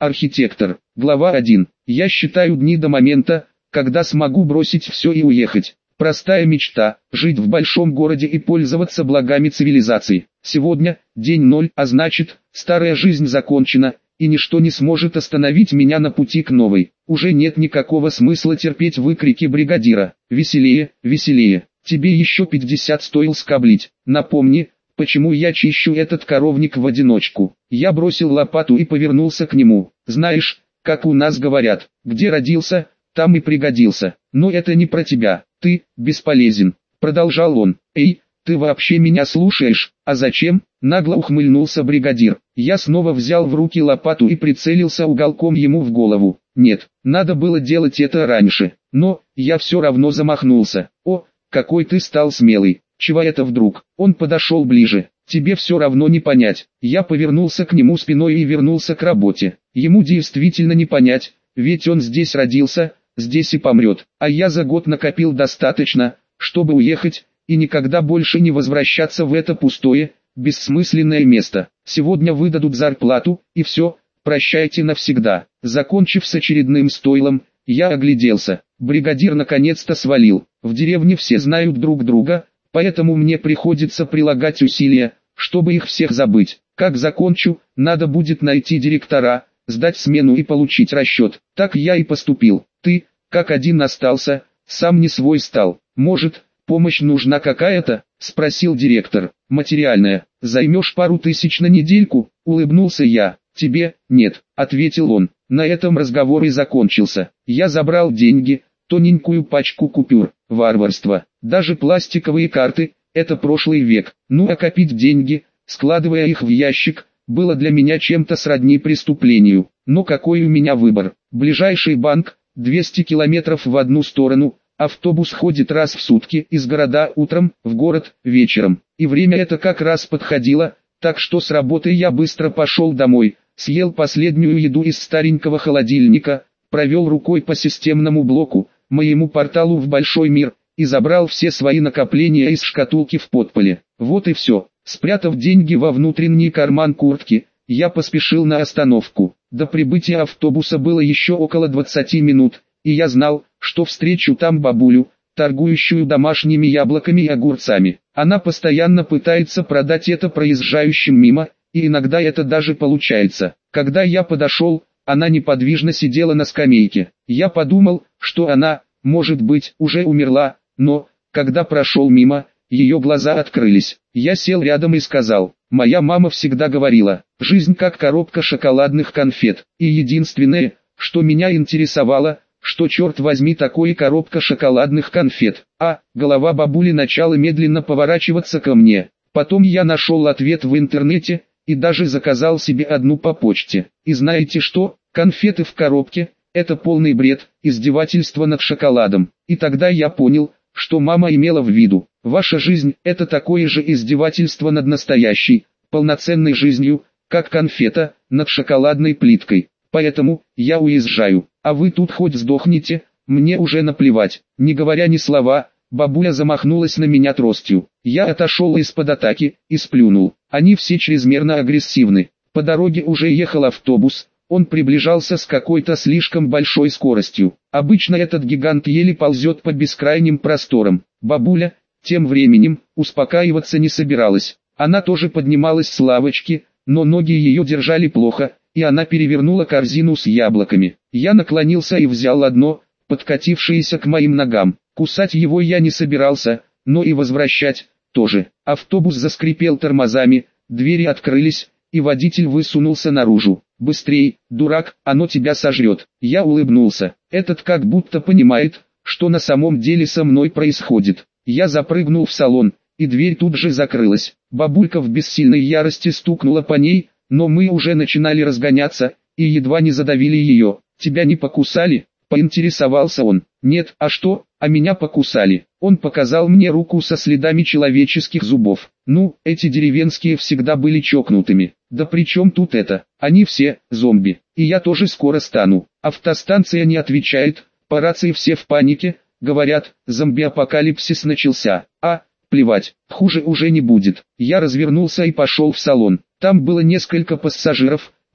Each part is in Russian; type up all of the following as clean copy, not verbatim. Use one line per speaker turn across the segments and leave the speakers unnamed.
Архитектор. Глава 1. Я считаю дни до момента, когда смогу бросить все и уехать. Простая мечта – жить в большом городе и пользоваться благами цивилизации. Сегодня – день 0, а значит, старая жизнь закончена, и ничто не сможет остановить меня на пути к новой. Уже нет никакого смысла терпеть выкрики бригадира. Веселее, веселее. Тебе еще 50 стоил скоблить. Напомни, почему я чищу этот коровник в одиночку. Я бросил лопату и повернулся к нему. Знаешь, как у нас говорят, где родился, там и пригодился. Но это не про тебя, ты бесполезен. Продолжал он. Эй, ты вообще меня слушаешь? А зачем? Нагло ухмыльнулся бригадир. Я снова взял в руки лопату и прицелился уголком ему в голову. Нет, надо было делать это раньше. Но, я все равно замахнулся. О, какой ты стал смелый. Чего это вдруг? Он подошел ближе. Тебе все равно не понять. Я повернулся к нему спиной и вернулся к работе. Ему действительно не понять, ведь он здесь родился, здесь и помрет. А я за год накопил достаточно, чтобы уехать, и никогда больше не возвращаться в это пустое, бессмысленное место. Сегодня выдадут зарплату, и все, прощайте навсегда. Закончив с очередным стойлом, я огляделся. Бригадир наконец-то свалил. В деревне все знают друг друга, поэтому мне приходится прилагать усилия, чтобы их всех забыть. Как закончу, надо будет найти директора, сдать смену и получить расчет. Так я и поступил. Ты, как один остался, сам не свой стал. Может, помощь нужна какая-то? Спросил директор. Материальная. Займешь пару тысяч на недельку? Улыбнулся я. Тебе, нет, ответил он. На этом разговор и закончился. Я забрал деньги, тоненькую пачку купюр. Варварство. Даже пластиковые карты – это прошлый век. Ну а копить деньги, складывая их в ящик, было для меня чем-то сродни преступлению. Но какой у меня выбор? Ближайший банк – 200 километров в одну сторону, автобус ходит раз в сутки из города утром, в город вечером. И время это как раз подходило, так что с работы я быстро пошел домой, съел последнюю еду из старенького холодильника, провел рукой по системному блоку, моему порталу в большой мир, и забрал все свои накопления из шкатулки в подполе. Вот и все. Спрятав деньги во внутренний карман куртки, я поспешил на остановку. До прибытия автобуса было еще около 20 минут, и я знал, что встречу там бабулю, торгующую домашними яблоками и огурцами. Она постоянно пытается продать это проезжающим мимо, и иногда это даже получается. Когда я подошел, она неподвижно сидела на скамейке. Я подумал, что она, может быть, уже умерла, но, когда прошел мимо, ее глаза открылись. Я сел рядом и сказал, моя мама всегда говорила, жизнь как коробка шоколадных конфет. И единственное, что меня интересовало, что черт возьми такое коробка шоколадных конфет. А, голова бабули начала медленно поворачиваться ко мне. Потом я нашел ответ в интернете, и даже заказал себе одну по почте. И знаете что, конфеты в коробке – это полный бред, издевательство над шоколадом. И тогда я понял, что мама имела в виду. Ваша жизнь – это такое же издевательство над настоящей, полноценной жизнью, как конфета, над шоколадной плиткой. Поэтому, я уезжаю, а вы тут хоть сдохните, мне уже наплевать. Не говоря ни слова, бабуля замахнулась на меня тростью. Я отошел из-под атаки, и сплюнул. Они все чрезмерно агрессивны. По дороге уже ехал автобус. Он приближался с какой-то слишком большой скоростью. Обычно этот гигант еле ползет по бескрайним просторам. Бабуля, тем временем, успокаиваться не собиралась. Она тоже поднималась с лавочки, но ноги ее держали плохо, и она перевернула корзину с яблоками. Я наклонился и взял одно, подкатившееся к моим ногам. Кусать его я не собирался, но и возвращать тоже. Автобус заскрипел тормозами, двери открылись, и водитель высунулся наружу. «Быстрей, дурак, оно тебя сожрет». Я улыбнулся. Этот как будто понимает, что на самом деле со мной происходит. Я запрыгнул в салон, и дверь тут же закрылась. Бабулька в бессильной ярости стукнула по ней, но мы уже начинали разгоняться, и едва не задавили ее. «Тебя не покусали?» – поинтересовался он. «Нет, а что, а меня покусали». Он показал мне руку со следами человеческих зубов. Ну, эти деревенские всегда были чокнутыми. Да при чем тут это? Они все зомби. И я тоже скоро стану. Автостанция не отвечает, по рации все в панике, говорят, зомби-апокалипсис начался. А, плевать, хуже уже не будет. Я развернулся и пошел в салон. Там было несколько пассажиров,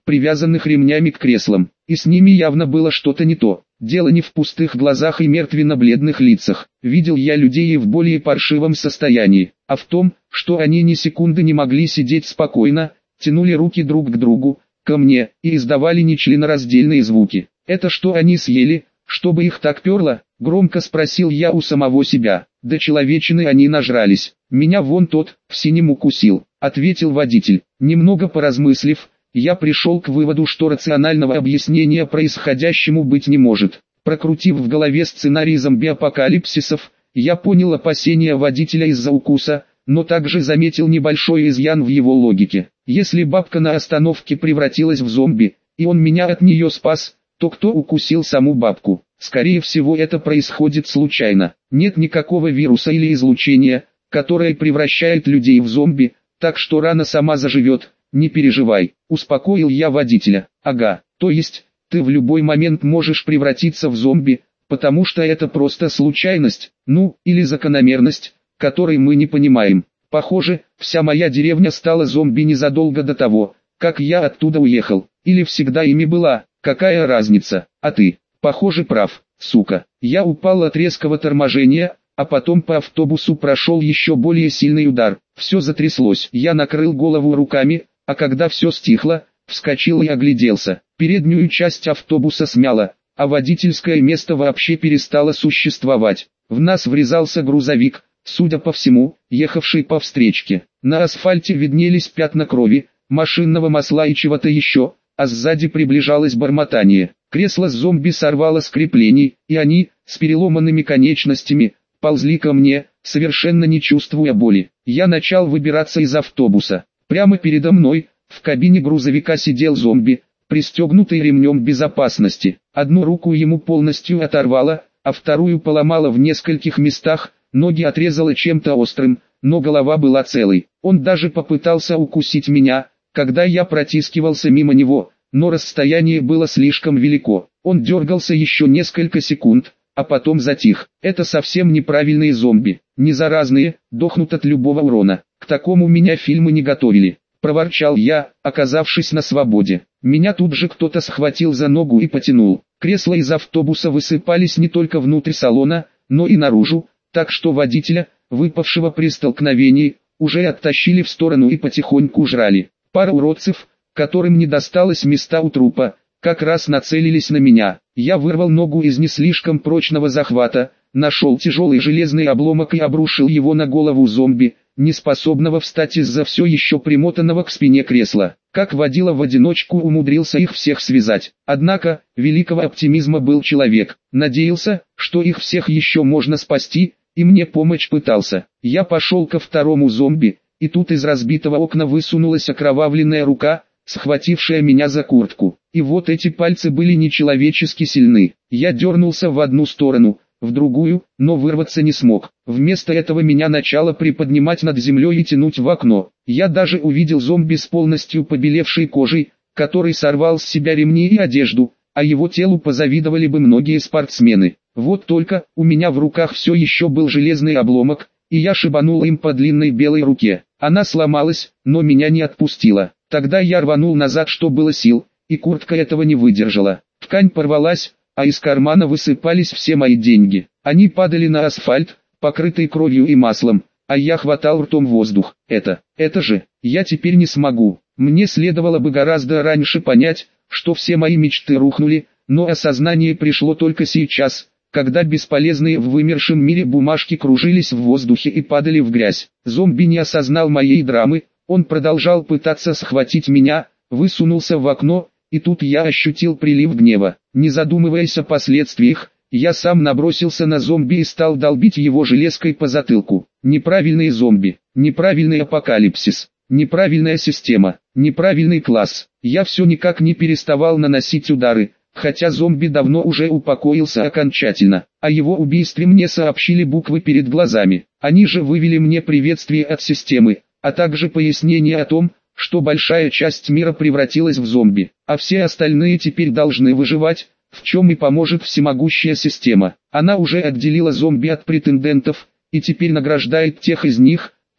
привязанных ремнями к креслам, и с ними явно было что-то не то. Дело не в пустых глазах и мертвенно-бледных лицах. Видел я людей и в более паршивом состоянии, а в том, что они ни секунды не могли сидеть спокойно, тянули руки друг к другу, ко мне, и издавали нечленораздельные звуки. «Это что они съели, чтобы их так перло?» — громко спросил я у самого себя. «До человечины они нажрались. Меня вон тот, в синем укусил», — ответил водитель. Немного поразмыслив, я пришел к выводу, что рационального объяснения происходящему быть не может. Прокрутив в голове сценарий зомби-апокалипсисов, я понял опасения водителя из-за укуса, но также заметил небольшой изъян в его логике. Если бабка на остановке превратилась в зомби, и он меня от нее спас, то кто укусил саму бабку? Скорее всего, это происходит случайно. Нет никакого вируса или излучения, которое превращает людей в зомби, так что рана сама заживет. «Не переживай», — успокоил я водителя. «Ага, то есть, ты в любой момент можешь превратиться в зомби, потому что это просто случайность, ну, или закономерность, которой мы не понимаем. Похоже, вся моя деревня стала зомби незадолго до того, как я оттуда уехал. Или всегда ими была, какая разница, а ты, похоже, прав, сука». Я упал от резкого торможения, а потом по автобусу прошел еще более сильный удар. Все затряслось. Я накрыл голову руками, а когда все стихло, вскочил и огляделся. Переднюю часть автобуса смяло, а водительское место вообще перестало существовать. В нас врезался грузовик, судя по всему, ехавший по встречке. На асфальте виднелись пятна крови, машинного масла и чего-то еще, а сзади приближалось бормотание. Кресло с зомби сорвало с креплений, и они, с переломанными конечностями, ползли ко мне, совершенно не чувствуя боли. Я начал выбираться из автобуса. Прямо передо мной, в кабине грузовика сидел зомби, пристегнутый ремнем безопасности. Одну руку ему полностью оторвало, а вторую поломало в нескольких местах, ноги отрезало чем-то острым, но голова была целой. Он даже попытался укусить меня, когда я протискивался мимо него, но расстояние было слишком велико. Он дергался еще несколько секунд, а потом затих. Это совсем неправильные зомби, не заразные, дохнут от любого урона. К такому меня фильмы не готовили. Проворчал я, оказавшись на свободе. Меня тут же кто-то схватил за ногу и потянул. Кресла из автобуса высыпались не только внутрь салона, но и наружу, так что водителя, выпавшего при столкновении, уже оттащили в сторону и потихоньку жрали. Пара уродцев, которым не досталось места у трупа, как раз нацелились на меня. Я вырвал ногу из не слишком прочного захвата, нашел тяжелый железный обломок и обрушил его на голову зомби, неспособного встать из-за все еще примотанного к спине кресла. Как водила в одиночку умудрился их всех связать. Однако, великого оптимизма был человек. Надеялся, что их всех еще можно спасти, и мне помочь пытался. Я пошел ко второму зомби, и тут из разбитого окна высунулась окровавленная рука, схватившая меня за куртку. И вот эти пальцы были нечеловечески сильны. Я дернулся в одну сторону, в другую, но вырваться не смог. Вместо этого меня начало приподнимать над землей и тянуть в окно. Я даже увидел зомби с полностью побелевшей кожей, который сорвал с себя ремни и одежду, а его телу позавидовали бы многие спортсмены. Вот только, у меня в руках все еще был железный обломок, и я шибанул им по длинной белой руке. Она сломалась, но меня не отпустила. Тогда я рванул назад, что было сил, и куртка этого не выдержала. Ткань порвалась, а из кармана высыпались все мои деньги. Они падали на асфальт, покрытый кровью и маслом, а я хватал ртом воздух. Это же, я теперь не смогу. Мне следовало бы гораздо раньше понять, что все мои мечты рухнули, но осознание пришло только сейчас, когда бесполезные в вымершем мире бумажки кружились в воздухе и падали в грязь. Зомби не осознал моей драмы, он продолжал пытаться схватить меня, высунулся в окно, и тут я ощутил прилив гнева. Не задумываясь о последствиях, я сам набросился на зомби и стал долбить его железкой по затылку. Неправильные зомби, неправильный апокалипсис, неправильная система, неправильный класс. Я все никак не переставал наносить удары, хотя зомби давно уже упокоился окончательно. О его убийстве мне сообщили буквы перед глазами. Они же вывели мне приветствие от системы, а также пояснение о том, что большая часть мира превратилась в зомби, а все остальные теперь должны выживать, в чем и поможет всемогущая система. Она уже отделила зомби от претендентов, и теперь награждает тех из них, кто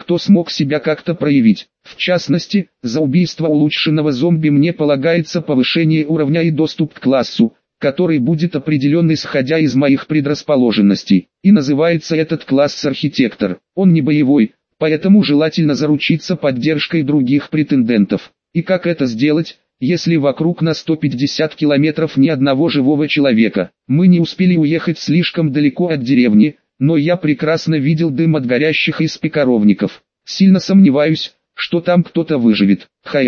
кто смог себя как-то проявить. В частности, за убийство улучшенного зомби мне полагается повышение уровня и доступ к классу, который будет определен исходя из моих предрасположенностей. И называется этот класс архитектор. Он не боевой, поэтому желательно заручиться поддержкой других претендентов. И как это сделать, если вокруг на 150 километров ни одного живого человека? Мы не успели уехать слишком далеко от деревни, но я прекрасно видел дым от горящих из пекаровников. Сильно сомневаюсь, что там кто-то выживет.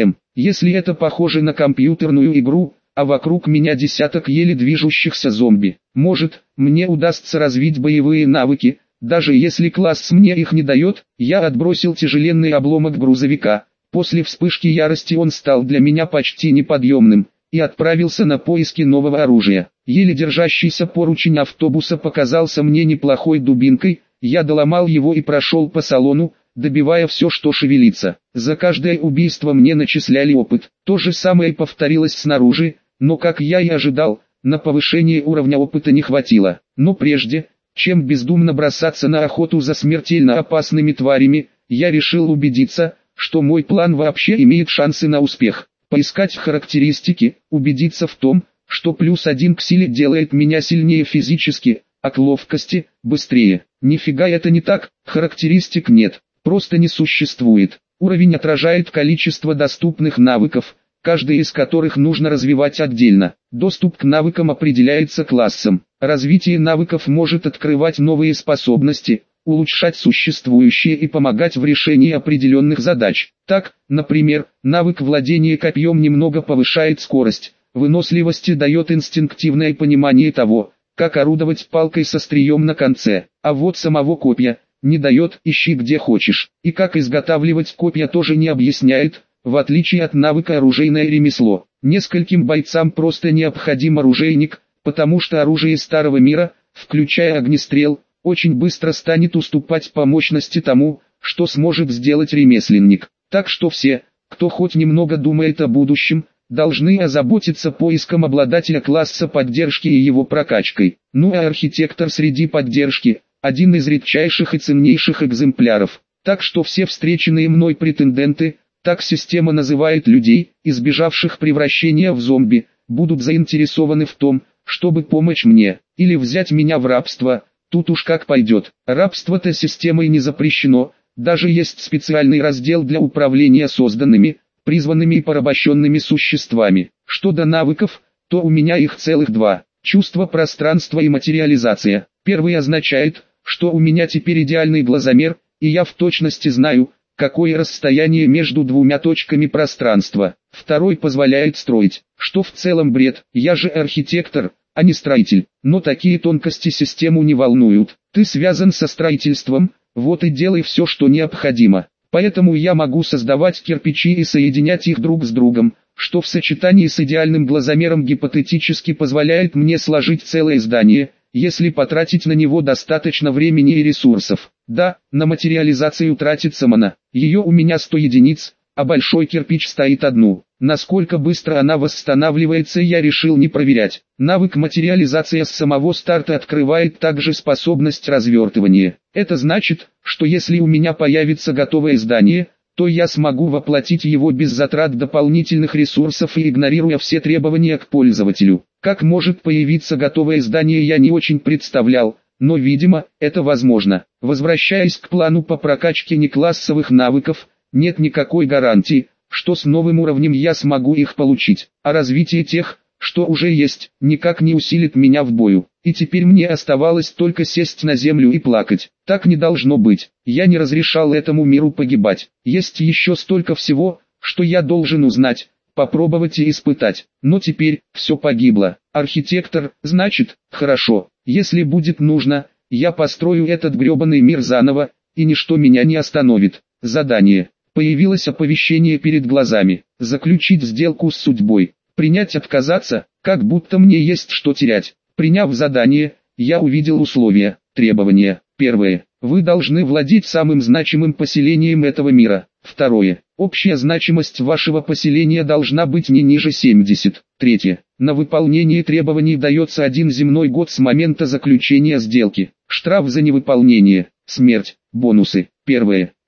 Если это похоже на компьютерную игру, а вокруг меня десяток еле движущихся зомби, может, мне удастся развить боевые навыки, даже если класс мне их не дает. Я отбросил тяжеленный обломок грузовика. После вспышки ярости он стал для меня почти неподъемным, и отправился на поиски нового оружия. Еле держащийся поручень автобуса показался мне неплохой дубинкой, я доломал его и прошел по салону, добивая все, что шевелится. За каждое убийство мне начисляли опыт. То же самое повторилось снаружи, но, как я и ожидал, на повышение уровня опыта не хватило. Но прежде, чем бездумно бросаться на охоту за смертельно опасными тварями, я решил убедиться, что мой план вообще имеет шансы на успех. Поискать характеристики, убедиться в том, что +1 к силе делает меня сильнее физически, а к ловкости – быстрее. Нифига это не так, характеристик нет, просто не существует. Уровень отражает количество доступных навыков, каждый из которых нужно развивать отдельно. Доступ к навыкам определяется классом. Развитие навыков может открывать новые способности, улучшать существующие и помогать в решении определенных задач. Так, например, навык владения копьем немного повышает скорость, выносливости дает инстинктивное понимание того, как орудовать палкой с острием на конце, а вот самого копья не дает, ищи где хочешь. И как изготавливать копья тоже не объясняет, в отличие от навыка оружейное ремесло. Нескольким бойцам просто необходим оружейник, потому что оружие старого мира, включая огнестрел, очень быстро станет уступать по мощности тому, что сможет сделать ремесленник. Так что все, кто хоть немного думает о будущем, должны озаботиться поиском обладателя класса поддержки и его прокачкой. Ну а архитектор среди поддержки – один из редчайших и ценнейших экземпляров. Так что все встреченные мной претенденты, так система называет людей, избежавших превращения в зомби, будут заинтересованы в том, чтобы помочь мне, или взять меня в рабство. Тут уж как пойдет. Рабство-то системой не запрещено, даже есть специальный раздел для управления созданными, призванными и порабощенными существами. Что до навыков, то у меня их целых два. Чувство пространства и материализация. Первый означает, что у меня теперь идеальный глазомер, и я в точности знаю, какое расстояние между двумя точками пространства. Второй позволяет строить, что в целом бред, я же архитектор, а не строитель. Но такие тонкости систему не волнуют. Ты связан со строительством, вот и делай все, что необходимо. Поэтому я могу создавать кирпичи и соединять их друг с другом, что в сочетании с идеальным глазомером гипотетически позволяет мне сложить целое здание, если потратить на него достаточно времени и ресурсов. Да, на материализацию тратится мана. Ее у меня 100 единиц, а большой кирпич стоит одну. Насколько быстро она восстанавливается, я решил не проверять. Навык материализация с самого старта открывает также способность развертывания. Это значит, что если у меня появится готовое здание, то я смогу воплотить его без затрат дополнительных ресурсов и игнорируя все требования к пользователю. Как может появиться готовое здание, я не очень представлял, но видимо, это возможно. Возвращаясь к плану по прокачке неклассовых навыков, нет никакой гарантии, что с новым уровнем я смогу их получить, а развитие тех, что уже есть, никак не усилит меня в бою. И теперь мне оставалось только сесть на землю и плакать. Так не должно быть. Я не разрешал этому миру погибать. Есть еще столько всего, что я должен узнать, попробовать и испытать. Но теперь все погибло. Архитектор, значит, хорошо. Если будет нужно, я построю этот гребаный мир заново, и ничто меня не остановит. Задание. Появилось оповещение перед глазами. Заключить сделку с судьбой. Принять, отказаться, как будто мне есть что терять. Приняв задание, я увидел условия, требования. Первое. Вы должны владеть самым значимым поселением этого мира. Второе. Общая значимость вашего поселения должна быть не ниже 70. Третье. На выполнение требований дается 1 земной год с момента заключения сделки. Штраф за невыполнение. Смерть. Бонусы. Первое.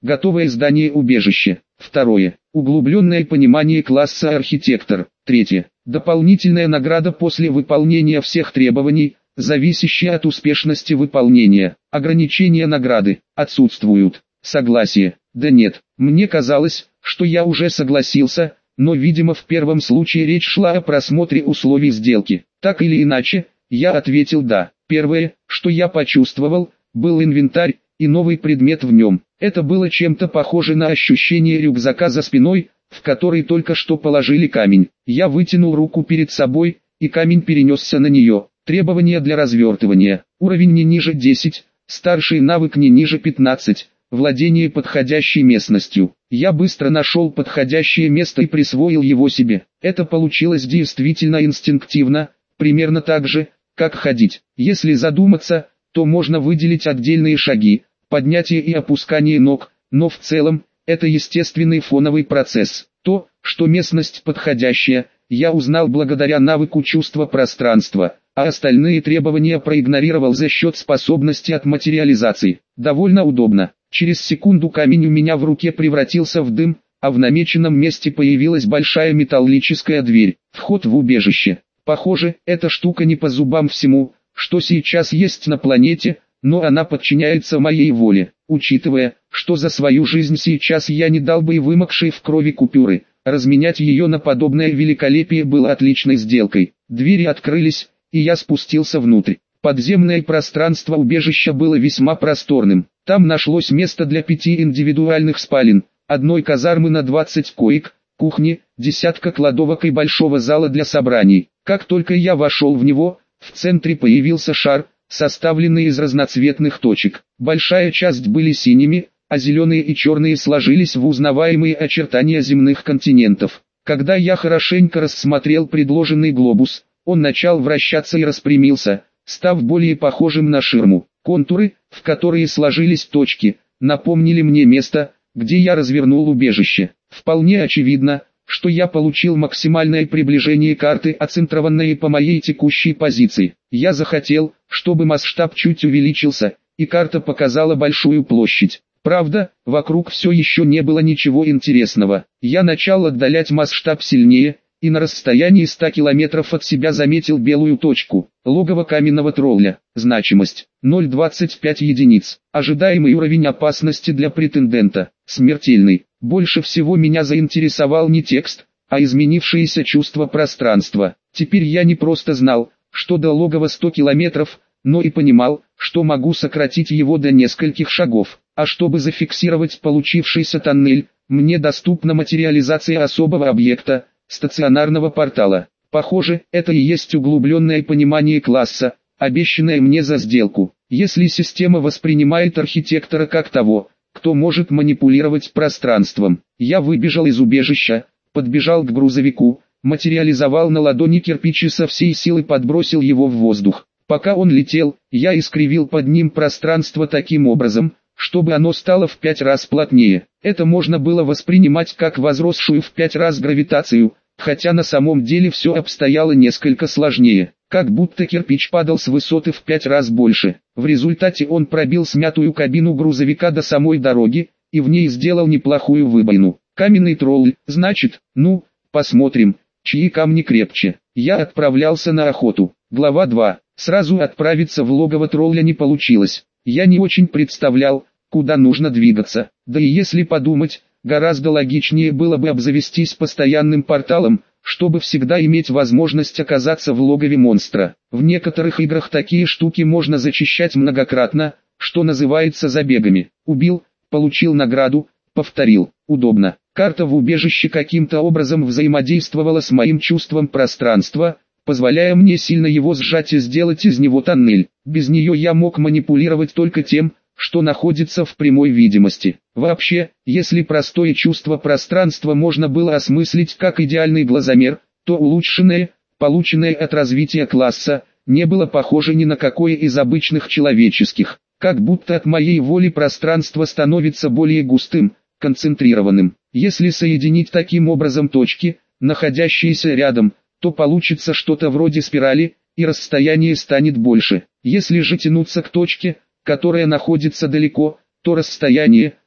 Готовое здание убежище. Второе. Углубленное понимание класса архитектор. Третье. Дополнительная награда после выполнения всех требований, зависящая от успешности выполнения. Ограничения награды отсутствуют. Согласие. Да нет, мне казалось, что я уже согласился, но видимо в первом случае речь шла о просмотре условий сделки. Так или иначе, я ответил да. Первое, что я почувствовал, был инвентарь и новый предмет в нем. Это было чем-то похоже на ощущение рюкзака за спиной, в который только что положили камень. Я вытянул руку перед собой, и камень перенесся на нее. Требования для развертывания. Уровень не ниже 10, старший навык не ниже 15, владение подходящей местностью. Я быстро нашел подходящее место и присвоил его себе. Это получилось действительно инстинктивно, примерно так же, как ходить. Если задуматься, то можно выделить отдельные шаги, поднятие и опускание ног, но в целом, это естественный фоновый процесс. То, что местность подходящая, я узнал благодаря навыку чувства пространства, а остальные требования проигнорировал за счет способности от материализации. Довольно удобно. Через секунду камень у меня в руке превратился в дым, а в намеченном месте появилась большая металлическая дверь. Вход в убежище. Похоже, эта штука не по зубам всему, что сейчас есть на планете, но она подчиняется моей воле. Учитывая, что за свою жизнь сейчас я не дал бы и вымокшей в крови купюры, разменять ее на подобное великолепие было отличной сделкой. Двери открылись, и я спустился внутрь. Подземное пространство убежища было весьма просторным. Там нашлось место для 5 индивидуальных спален, одной казармы на 20 коек, кухни, десятка кладовок и большого зала для собраний. Как только я вошел в него, в центре появился шар, составленный из разноцветных точек. Большая часть были синими, а зеленые и черные сложились в узнаваемые очертания земных континентов. Когда я хорошенько рассмотрел предложенный глобус, он начал вращаться и распрямился, став более похожим на ширму. Контуры, в которые сложились точки, напомнили мне место, где я развернул убежище. Вполне очевидно, что я получил максимальное приближение карты, оцентрованное по моей текущей позиции. Я захотел, чтобы масштаб чуть увеличился, и карта показала большую площадь. Правда, вокруг все еще не было ничего интересного. Я начал отдалять масштаб сильнее, и на расстоянии 100 километров от себя заметил белую точку. Логово каменного тролля. Значимость 0,25 единиц. Ожидаемый уровень опасности для претендента. Смертельный. Больше всего меня заинтересовал не текст, а изменившееся чувство пространства. Теперь я не просто знал, что до логова 100 километров, но и понимал, что могу сократить его до нескольких шагов. А чтобы зафиксировать получившийся тоннель, мне доступна материализация особого объекта, стационарного портала. Похоже, это и есть углубленное понимание класса, обещанное мне за сделку. Если система воспринимает архитектора как того, кто может манипулировать пространством. Я выбежал из убежища, подбежал к грузовику, материализовал на ладони кирпич и со всей силы подбросил его в воздух. Пока он летел, я искривил под ним пространство таким образом, чтобы оно стало в 5 раз плотнее. Это можно было воспринимать как возросшую в 5 раз гравитацию, хотя на самом деле все обстояло несколько сложнее. Как будто кирпич падал с высоты в 5 раз больше. В результате он пробил смятую кабину грузовика до самой дороги, и в ней сделал неплохую выбоину. Каменный тролль, значит, ну, посмотрим, чьи камни крепче. Я отправлялся на охоту. Глава 2. Сразу отправиться в логово тролля не получилось. Я не очень представлял, куда нужно двигаться. Да и если подумать, гораздо логичнее было бы обзавестись постоянным порталом, чтобы всегда иметь возможность оказаться в логове монстра. В некоторых играх такие штуки можно зачищать многократно, что называется забегами. Убил, получил награду, повторил. Удобно. Карта в убежище каким-то образом взаимодействовала с моим чувством пространства, позволяя мне сильно его сжать и сделать из него тоннель. Без нее я мог манипулировать только тем, что находится в прямой видимости. Вообще, если простое чувство пространства можно было осмыслить как идеальный глазомер, то улучшенное, полученное от развития класса, не было похоже ни на какое из обычных человеческих. Как будто от моей воли пространство становится более густым, концентрированным. Если соединить таким образом точки, находящиеся рядом, то получится что-то вроде спирали, и расстояние станет больше. Если же тянуться к точке, которая находится далеко, то расстояние,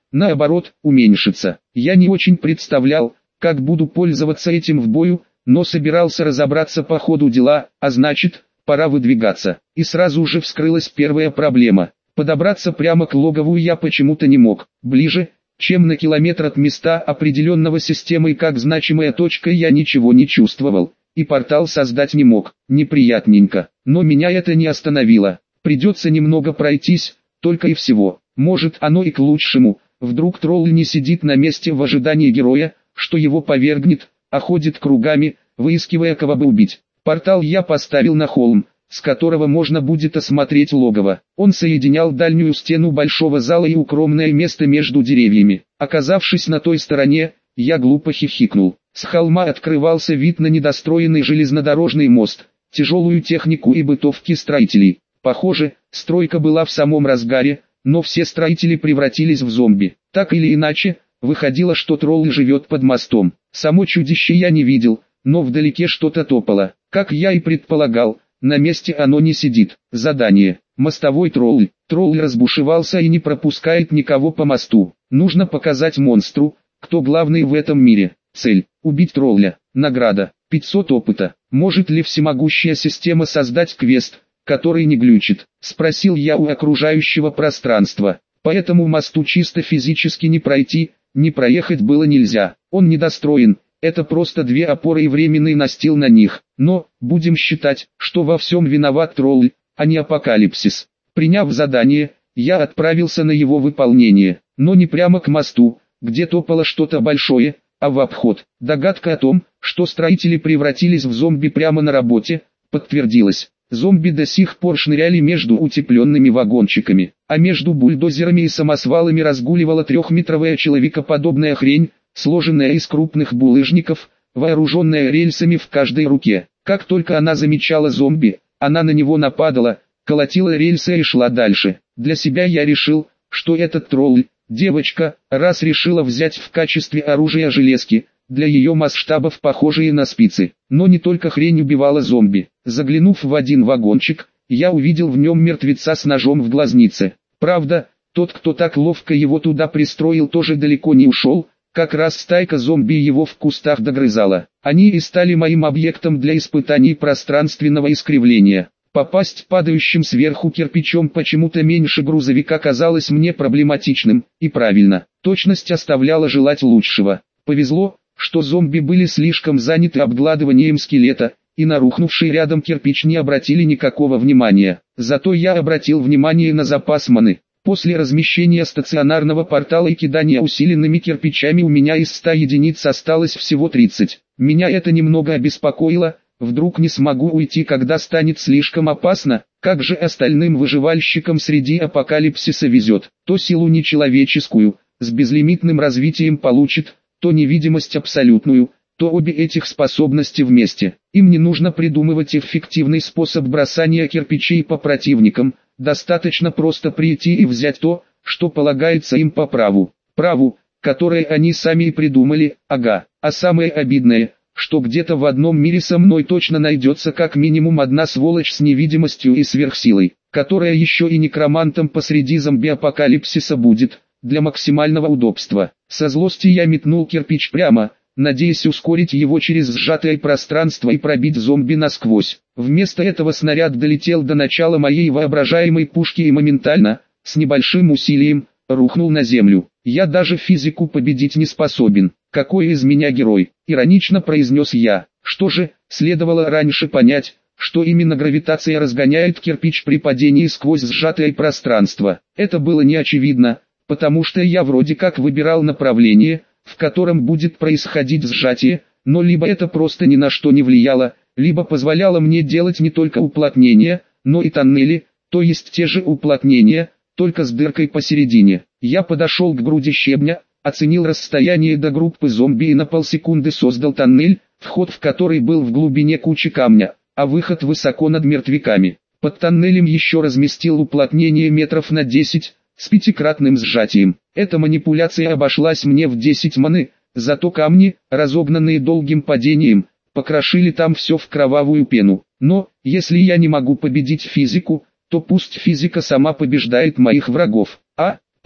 наоборот, уменьшится. Я не очень представлял, как буду пользоваться этим в бою, но собирался разобраться по ходу дела, а значит, пора выдвигаться. И сразу же вскрылась первая проблема. Подобраться прямо к логову я почему-то не мог. Ближе, чем на километр от места, определенного системой как значимая точка, я ничего не чувствовал, и портал создать не мог. Неприятненько, но меня это не остановило. Придется немного пройтись, только и всего. Может, оно и к лучшему. Вдруг тролль не сидит на месте в ожидании героя, что его повергнет, а ходит кругами, выискивая кого бы убить. Портал я поставил на холм, с которого можно будет осмотреть логово. Он соединял дальнюю стену большого зала и укромное место между деревьями. Оказавшись на той стороне, я глупо хихикнул. С холма открывался вид на недостроенный железнодорожный мост, тяжелую технику и бытовки строителей. Похоже, стройка была в самом разгаре, но все строители превратились в зомби. Так или иначе, выходило, что тролль живет под мостом. Само чудище я не видел, но вдалеке что-то топало. Как я и предполагал, на месте оно не сидит. Задание. Мостовой тролль. Тролль разбушевался и не пропускает никого по мосту. Нужно показать монстру, кто главный в этом мире. Цель. Убить тролля. Награда. 500 опыта. Может ли всемогущая система создать квест, который не глючит? Спросил я у окружающего пространства. По этому мосту чисто физически не пройти, не проехать было нельзя. Он недостроен. Это просто две опоры и временный настил на них. Но, будем считать, что во всем виноват тролль, а не апокалипсис. Приняв задание, я отправился на его выполнение. Но не прямо к мосту, где топало что-то большое, а в обход. Догадка о том, что строители превратились в зомби прямо на работе, подтвердилась. Зомби до сих пор шныряли между утепленными вагончиками, а между бульдозерами и самосвалами разгуливала трехметровая человекоподобная хрень, сложенная из крупных булыжников, вооруженная рельсами в каждой руке. Как только она замечала зомби, она на него нападала, колотила рельсы и шла дальше. Для себя я решил, что этот тролль, девочка, раз решила взять в качестве оружия железки, для ее масштабов похожие на спицы. Но не только хрень убивала зомби. Заглянув в один вагончик, я увидел в нем мертвеца с ножом в глазнице. Правда, тот, кто так ловко его туда пристроил, тоже далеко не ушел. Как раз стайка зомби его в кустах догрызала. Они и стали моим объектом для испытаний пространственного искривления. Попасть падающим сверху кирпичом почему-то меньше грузовика казалось мне проблематичным, и правильно. Точность оставляла желать лучшего. Повезло, что зомби были слишком заняты обгладыванием скелета, и на рухнувший рядом кирпич не обратили никакого внимания. Зато я обратил внимание на запас маны. После размещения стационарного портала и кидания усиленными кирпичами у меня из 100 единиц осталось всего 30. Меня это немного обеспокоило, вдруг не смогу уйти, когда станет слишком опасно. Как же остальным выживальщикам среди апокалипсиса везет, то силу нечеловеческую, с безлимитным развитием получит, то невидимость абсолютную, то обе этих способности вместе. Им не нужно придумывать эффективный способ бросания кирпичей по противникам, достаточно просто прийти и взять то, что полагается им по праву. Праву, которое они сами и придумали, ага. А самое обидное, что где-то в одном мире со мной точно найдется как минимум одна сволочь с невидимостью и сверхсилой, которая еще и некромантом посреди зомби-апокалипсиса будет, для максимального удобства. Со злости я метнул кирпич прямо, надеясь ускорить его через сжатое пространство и пробить зомби насквозь. Вместо этого снаряд долетел до начала моей воображаемой пушки и моментально, с небольшим усилием, рухнул на землю. Я даже физику победить не способен. Какой из меня герой? Иронично произнес я. Что же, следовало раньше понять, что именно гравитация разгоняет кирпич при падении сквозь сжатое пространство. Это было не очевидно, потому что я вроде как выбирал направление, в котором будет происходить сжатие, но либо это просто ни на что не влияло, либо позволяло мне делать не только уплотнения, но и тоннели, то есть те же уплотнения, только с дыркой посередине. Я подошел к груди щебня, оценил расстояние до группы зомби и на полсекунды создал тоннель, вход в который был в глубине кучи камня, а выход высоко над мертвяками. Под тоннелем еще разместил уплотнение метров на 10, с 5-кратным сжатием. Эта манипуляция обошлась мне в 10 маны, зато камни, разогнанные долгим падением, покрошили там все в кровавую пену. Но, если я не могу победить физику, то пусть физика сама побеждает моих врагов.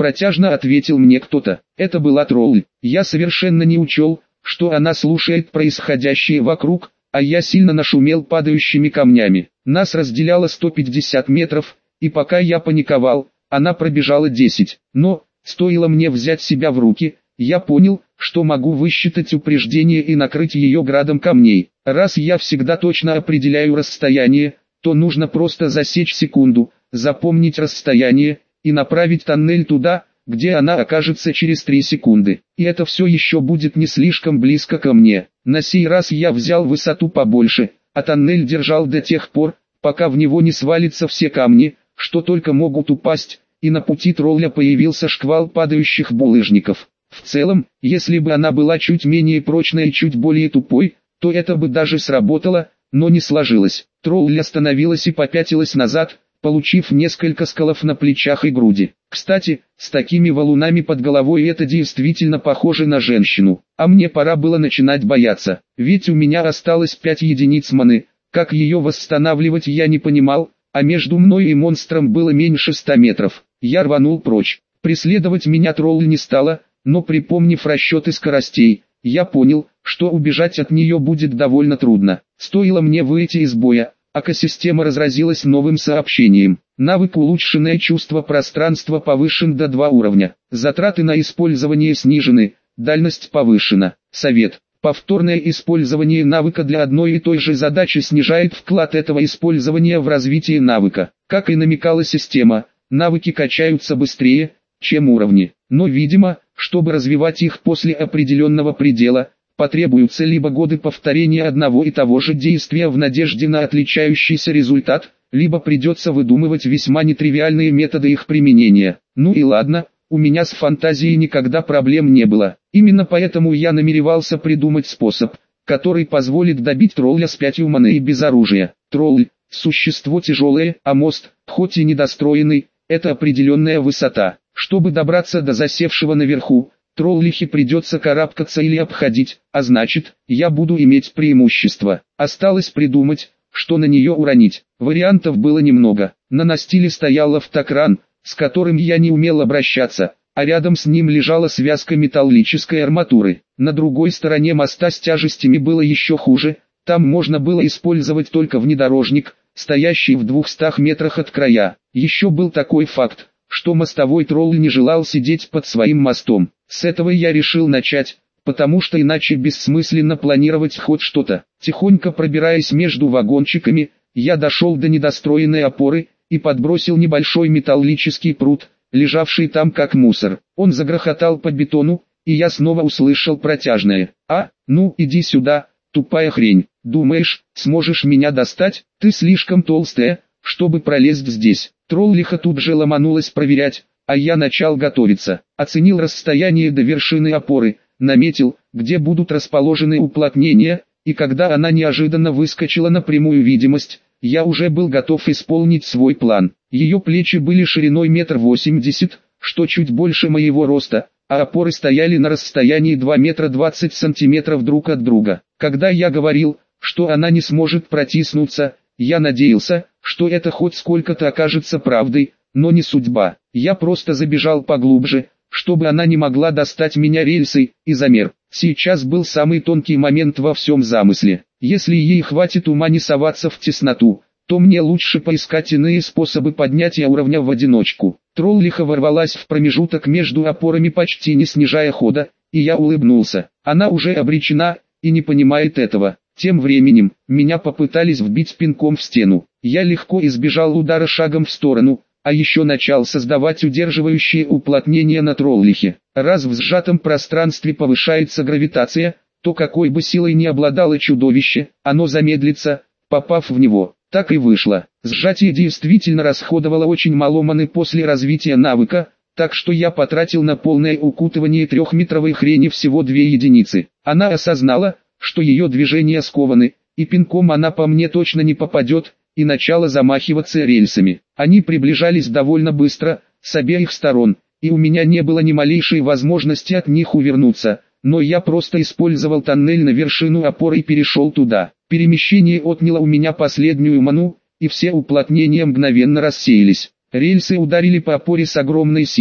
протяжно ответил мне кто-то. Это была тролль. Я совершенно не учел, что она слушает происходящее вокруг, а я сильно нашумел падающими камнями. Нас разделяло 150 метров, и пока я паниковал, она пробежала 10. Но, стоило мне взять себя в руки, я понял, что могу высчитать упреждение и накрыть ее градом камней. Раз я всегда точно определяю расстояние, то нужно просто засечь секунду, запомнить расстояние, и направить тоннель туда, где она окажется через 3 секунды. И это все еще будет не слишком близко ко мне. На сей раз я взял высоту побольше, а тоннель держал до тех пор, пока в него не свалятся все камни, что только могут упасть, и на пути тролля появился шквал падающих булыжников. В целом, если бы она была чуть менее прочной и чуть более тупой, то это бы даже сработало, но не сложилось. Тролль остановилась и попятилась назад, получив несколько сколов на плечах и груди. Кстати, с такими валунами под головой это действительно похоже на женщину. А мне пора было начинать бояться, ведь у меня осталось 5 единиц маны. Как ее восстанавливать я не понимал, а между мной и монстром было меньше 100 метров. Я рванул прочь. Преследовать меня тролль не стала, но припомнив расчеты скоростей, я понял, что убежать от нее будет довольно трудно. Стоило мне выйти из боя, экосистема разразилась новым сообщением. Навык улучшенное чувство пространства повышен до 2 уровня. Затраты на использование снижены, дальность повышена. Совет. Повторное использование навыка для одной и той же задачи снижает вклад этого использования в развитие навыка. Как и намекала система, навыки качаются быстрее, чем уровни. Но видимо, чтобы развивать их после определенного предела, потребуются либо годы повторения одного и того же действия в надежде на отличающийся результат, либо придется выдумывать весьма нетривиальные методы их применения. Ну и ладно, у меня с фантазией никогда проблем не было. Именно поэтому я намеревался придумать способ, который позволит добить тролля с 5 маны и без оружия. Тролль – существо тяжелое, а мост, хоть и недостроенный, это определенная высота. Чтобы добраться до засевшего наверху, троллихе придется карабкаться или обходить, а значит, я буду иметь преимущество. Осталось придумать, что на нее уронить. Вариантов было немного. На настиле стоял автокран, с которым я не умел обращаться, а рядом с ним лежала связка металлической арматуры. На другой стороне моста с тяжестями было еще хуже, там можно было использовать только внедорожник, стоящий в 200 метрах от края. Еще был такой факт, что мостовой тролль не желал сидеть под своим мостом. С этого я решил начать, потому что иначе бессмысленно планировать хоть что-то. Тихонько пробираясь между вагончиками, я дошел до недостроенной опоры и подбросил небольшой металлический прут, лежавший там как мусор. Он загрохотал по бетону, и я снова услышал протяжное: «А, ну иди сюда, тупая хрень, думаешь, сможешь меня достать? Ты слишком толстая, чтобы пролезть здесь». Троллиха тут же ломанулась проверять, а я начал готовиться. Оценил расстояние до вершины опоры, наметил, где будут расположены уплотнения, и когда она неожиданно выскочила на прямую видимость, я уже был готов исполнить свой план. Ее плечи были шириной 1,80 м, что чуть больше моего роста, а опоры стояли на расстоянии 2 метра 20 сантиметров друг от друга. Когда я говорил, что она не сможет протиснуться, я надеялся, что это хоть сколько-то окажется правдой, но не судьба. Я просто забежал поглубже, чтобы она не могла достать меня рельсой, и замер. Сейчас был самый тонкий момент во всем замысле. Если ей хватит ума не соваться в тесноту, то мне лучше поискать иные способы поднятия уровня в одиночку. Троллиха ворвалась в промежуток между опорами, почти не снижая хода, и я улыбнулся. Она уже обречена, и не понимает этого. Тем временем, меня попытались вбить пинком в стену. Я легко избежал удара шагом в сторону, а еще начал создавать удерживающие уплотнения на троллихе. Раз в сжатом пространстве повышается гравитация, то какой бы силой ни обладало чудовище, оно замедлится, попав в него. Так и вышло. Сжатие действительно расходовало очень мало маны после развития навыка, так что я потратил на полное укутывание 3-метровой хрени всего 2 единицы. Она осознала, что ее движения скованы, и пинком она по мне точно не попадет, и начала замахиваться рельсами. Они приближались довольно быстро, с обеих сторон, и у меня не было ни малейшей возможности от них увернуться, но я просто использовал тоннель на вершину опоры и перешел туда. Перемещение отняло у меня последнюю ману, и все уплотнения мгновенно рассеялись. Рельсы ударили по опоре с огромной силой,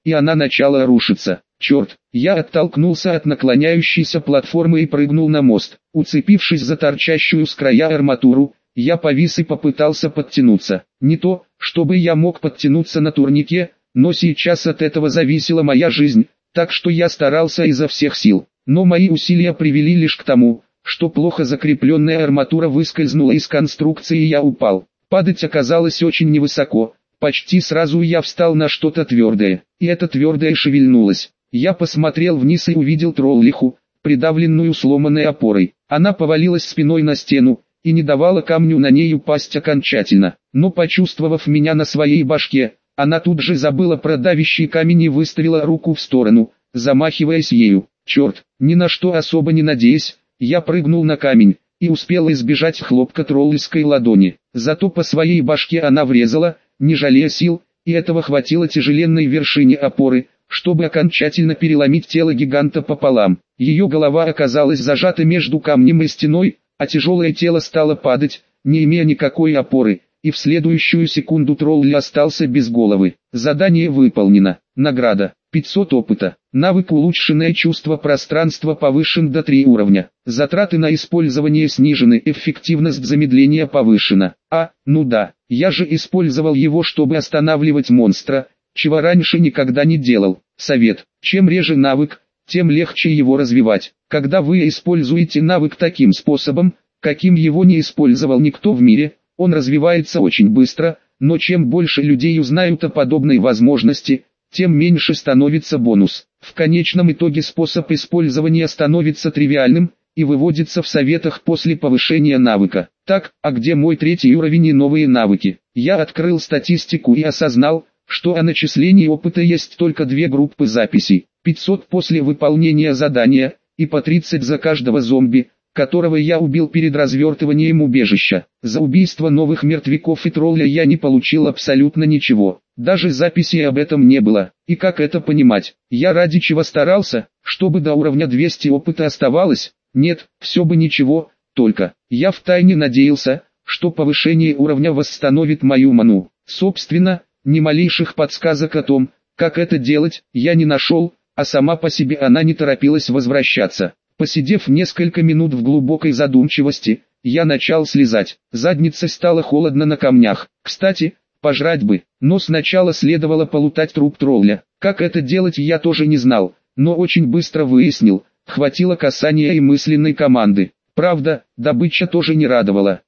и она начала рушиться. Черт, я оттолкнулся от наклоняющейся платформы и прыгнул на мост. Уцепившись за торчащую с края арматуру, я повис и попытался подтянуться. Не то, чтобы я мог подтянуться на турнике, но сейчас от этого зависела моя жизнь, так что я старался изо всех сил. Но мои усилия привели лишь к тому, что плохо закрепленная арматура выскользнула из конструкции и я упал. Падать оказалось очень невысоко, почти сразу я встал на что-то твердое, и это твердое шевельнулось. Я посмотрел вниз и увидел троллиху, придавленную сломанной опорой. Она повалилась спиной на стену, и не давала камню на ней упасть окончательно. Но почувствовав меня на своей башке, она тут же забыла про давящий камень и выставила руку в сторону, замахиваясь ею. Черт, ни на что особо не надеясь, я прыгнул на камень, и успел избежать хлопка тролльской ладони. Зато по своей башке она врезала, не жалея сил, и этого хватило тяжеленной вершине опоры, чтобы окончательно переломить тело гиганта пополам. Ее голова оказалась зажата между камнем и стеной, а тяжелое тело стало падать, не имея никакой опоры, и в следующую секунду тролль остался без головы. Задание выполнено. Награда. 500 опыта. Навык улучшенное чувство пространства повышен до 3 уровня. Затраты на использование снижены, эффективность замедления повышена. Ну да, я же использовал его, чтобы останавливать монстра, чего раньше никогда не делал. Совет. Чем реже навык, тем легче его развивать. Когда вы используете навык таким способом, каким его не использовал никто в мире, он развивается очень быстро, но чем больше людей узнают о подобной возможности, тем меньше становится бонус. В конечном итоге способ использования становится тривиальным и выводится в советах после повышения навыка. Так, а где мой 3-й уровень и новые навыки? Я открыл статистику и осознал, что о начислении опыта есть только 2 группы записей. 500 после выполнения задания, и по 30 за каждого зомби, которого я убил перед развертыванием убежища. За убийство новых мертвяков и тролля я не получил абсолютно ничего. Даже записи об этом не было. И как это понимать? Я ради чего старался, чтобы до уровня 200 опыта оставалось? Нет, все бы ничего, только я втайне надеялся, что повышение уровня восстановит мою ману. Собственно, ни малейших подсказок о том, как это делать, я не нашел, а сама по себе она не торопилась возвращаться. Посидев несколько минут в глубокой задумчивости, я начал слезать. Задница стала холодно на камнях. Кстати, пожрать бы, но сначала следовало полутать труп тролля. Как это делать я тоже не знал, но очень быстро выяснил, хватило касания и мысленной команды. Правда, добыча тоже не радовала.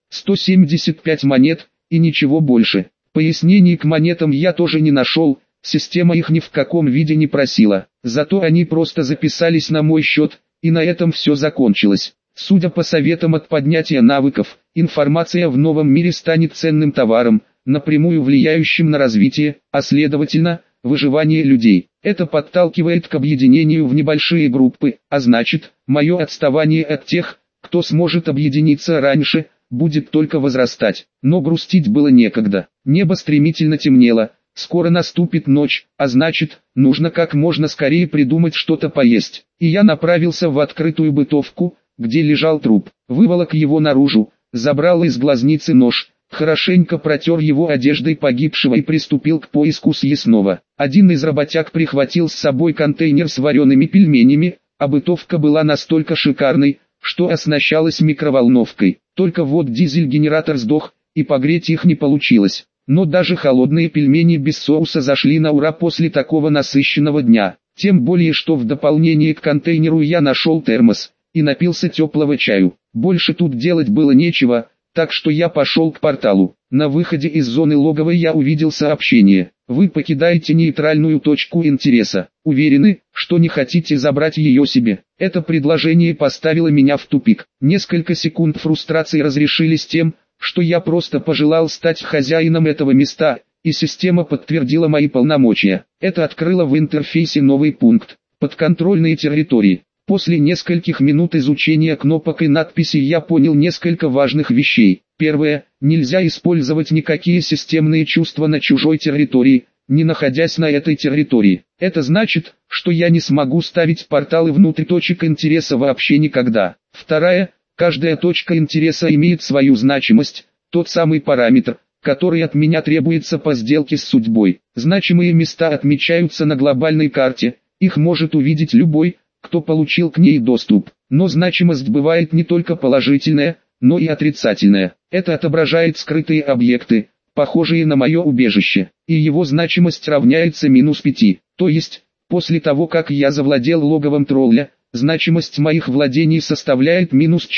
175 монет, и ничего больше. Пояснений к монетам я тоже не нашел, система их ни в каком виде не просила. Зато они просто записались на мой счет, и на этом все закончилось. Судя по советам от поднятия навыков, информация в новом мире станет ценным товаром, напрямую влияющим на развитие, а следовательно, выживание людей. Это подталкивает к объединению в небольшие группы, а значит, мое отставание от тех, кто сможет объединиться раньше, будет только возрастать. Но грустить было некогда. Небо стремительно темнело, скоро наступит ночь, а значит, нужно как можно скорее придумать что-то поесть. И я направился в открытую бытовку, где лежал труп. Выволок его наружу, забрал из глазницы нож, хорошенько протер его одеждой погибшего и приступил к поиску съестного. Один из работяг прихватил с собой контейнер с вареными пельменями, а бытовка была настолько шикарной, что оснащалась микроволновкой. Только вот дизель-генератор сдох, и погреть их не получилось. Но даже холодные пельмени без соуса зашли на ура после такого насыщенного дня. Тем более, что в дополнение к контейнеру я нашел термос и напился теплого чаю. Больше тут делать было нечего, так что я пошел к порталу. На выходе из зоны логовой я увидел сообщение. Вы покидаете нейтральную точку интереса. Уверены, что не хотите забрать ее себе? Это предложение поставило меня в тупик. Несколько секунд фрустрации разрешились тем, что я просто пожелал стать хозяином этого места, и система подтвердила мои полномочия. Это открыло в интерфейсе новый пункт «Подконтрольные территории». После нескольких минут изучения кнопок и надписей я понял несколько важных вещей. Первое, нельзя использовать никакие системные чувства на чужой территории, не находясь на этой территории. Это значит, что я не смогу ставить порталы внутрь точек интереса вообще никогда. Второе, каждая точка интереса имеет свою значимость, тот самый параметр, который от меня требуется по сделке с судьбой. Значимые места отмечаются на глобальной карте, их может увидеть любой, кто получил к ней доступ. Но значимость бывает не только положительная, но и отрицательная. Это отображает скрытые объекты, похожие на мое убежище, и его значимость равняется -5. То есть, после того как я завладел логовом тролля, значимость моих владений составляет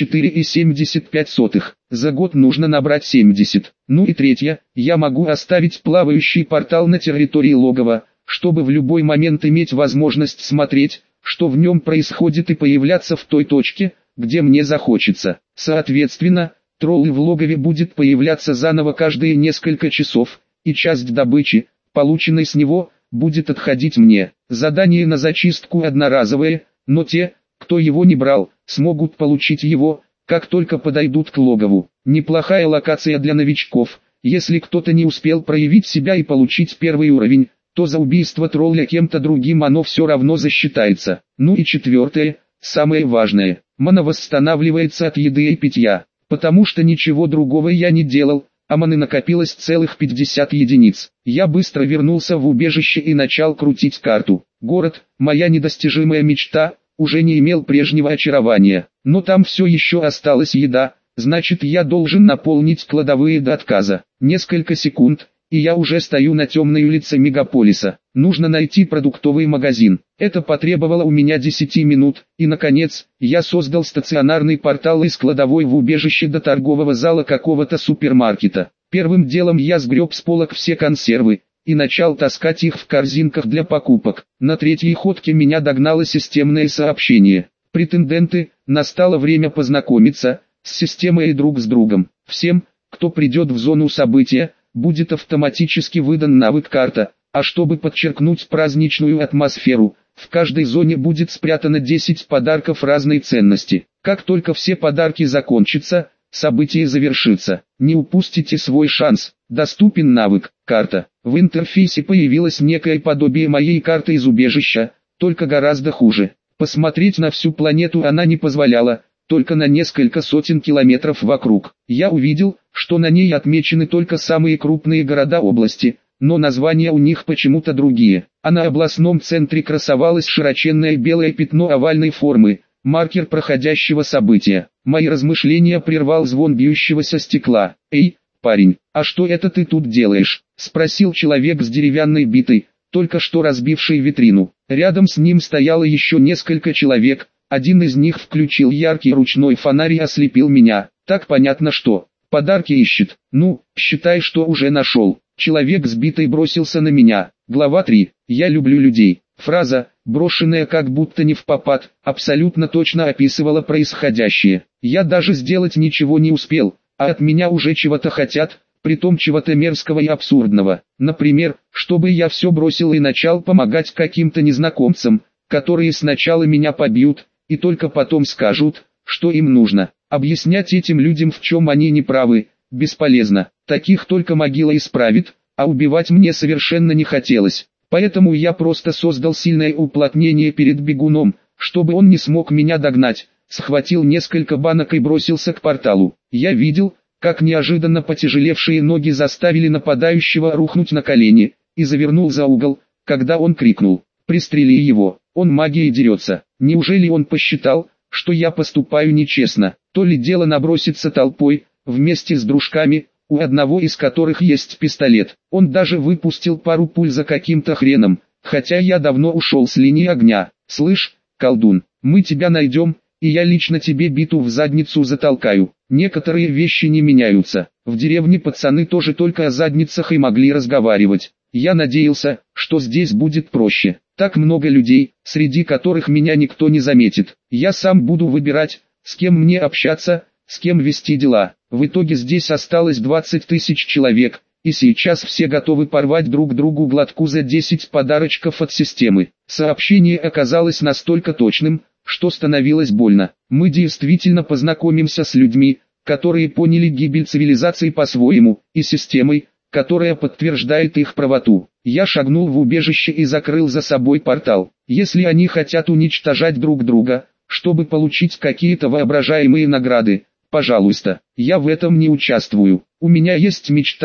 -4,75. За год нужно набрать 70. Ну и третье, я могу оставить плавающий портал на территории логова, чтобы в любой момент иметь возможность смотреть, что в нем происходит, и появляться в той точке, где мне захочется. Соответственно, тролль в логове будет появляться заново каждые несколько часов, и часть добычи, полученной с него, будет отходить мне. Задание на зачистку одноразовое, но те, кто его не брал, смогут получить его, как только подойдут к логову. Неплохая локация для новичков. Если кто-то не успел проявить себя и получить первый уровень, то за убийство тролля кем-то другим оно все равно засчитается. Ну и четвертое, самое важное, мана восстанавливается от еды и питья, потому что ничего другого я не делал, а маны накопилось целых 50 единиц. Я быстро вернулся в убежище и начал крутить карту. Город, моя недостижимая мечта, уже не имел прежнего очарования, но там все еще осталась еда, значит я должен наполнить кладовые до отказа. Несколько секунд, и я уже стою на темной улице мегаполиса. Нужно найти продуктовый магазин. Это потребовало у меня 10 минут, и наконец, я создал стационарный портал из кладовой в убежище до торгового зала какого-то супермаркета. Первым делом я сгреб с полок все консервы, и начал таскать их в корзинках для покупок. На третьей ходке меня догнало системное сообщение. Претенденты, настало время познакомиться с системой и друг с другом. Всем, кто придет в зону события, будет автоматически выдан навык карта, а чтобы подчеркнуть праздничную атмосферу, в каждой зоне будет спрятано 10 подарков разной ценности. Как только все подарки закончатся, событие завершится. Не упустите свой шанс. Доступен навык карта. В интерфейсе появилось некое подобие моей карты из убежища, только гораздо хуже. Посмотреть на всю планету она не позволяла, только на несколько сотен километров вокруг. Я увидел, что на ней отмечены только самые крупные города области, но названия у них почему-то другие. А на областном центре красовалось широченное белое пятно овальной формы, маркер проходящего события. Мои размышления прервал звон бьющегося стекла. «Эй, парень, а что это ты тут делаешь?» — спросил человек с деревянной битой, только что разбивший витрину. Рядом с ним стояло еще несколько человек. Один из них включил яркий ручной фонарь и ослепил меня. Так понятно, что подарки ищет. Ну, считай, что уже нашел. Человек сбитый бросился на меня. Глава 3. Я люблю людей. Фраза, брошенная как будто не впопад, абсолютно точно описывала происходящее. Я даже сделать ничего не успел, а от меня уже чего-то хотят, притом чего-то мерзкого и абсурдного. Например, чтобы я все бросил и начал помогать каким-то незнакомцам, которые сначала меня побьют, и только потом скажут, что им нужно. Объяснять этим людям, в чем они не правы, бесполезно. Таких только могила исправит, а убивать мне совершенно не хотелось. Поэтому я просто создал сильное уплотнение перед бегуном, чтобы он не смог меня догнать. Схватил несколько банок и бросился к порталу. Я видел, как неожиданно потяжелевшие ноги заставили нападающего рухнуть на колени, и завернул за угол, когда он крикнул: «Пристрели его, он магией дерется». Неужели он посчитал, что я поступаю нечестно? То ли дело наброситься толпой, вместе с дружками, у одного из которых есть пистолет. Он даже выпустил пару пуль за каким-то хреном, хотя я давно ушел с линии огня. «Слышь, колдун, мы тебя найдем, и я лично тебе биту в задницу затолкаю». Некоторые вещи не меняются. В деревне пацаны тоже только о задницах и могли разговаривать. Я надеялся, что здесь будет проще. Так много людей, среди которых меня никто не заметит. Я сам буду выбирать, с кем мне общаться, с кем вести дела. В итоге здесь осталось 20 тысяч человек, и сейчас все готовы порвать друг другу глотку за 10 подарочков от системы. Сообщение оказалось настолько точным, что становилось больно. Мы действительно познакомимся с людьми, которые поняли гибель цивилизации по-своему, и системой, которая подтверждает их правоту. Я шагнул в убежище и закрыл за собой портал. Если они хотят уничтожать друг друга, чтобы получить какие-то воображаемые награды, пожалуйста, я в этом не участвую. У меня есть мечта,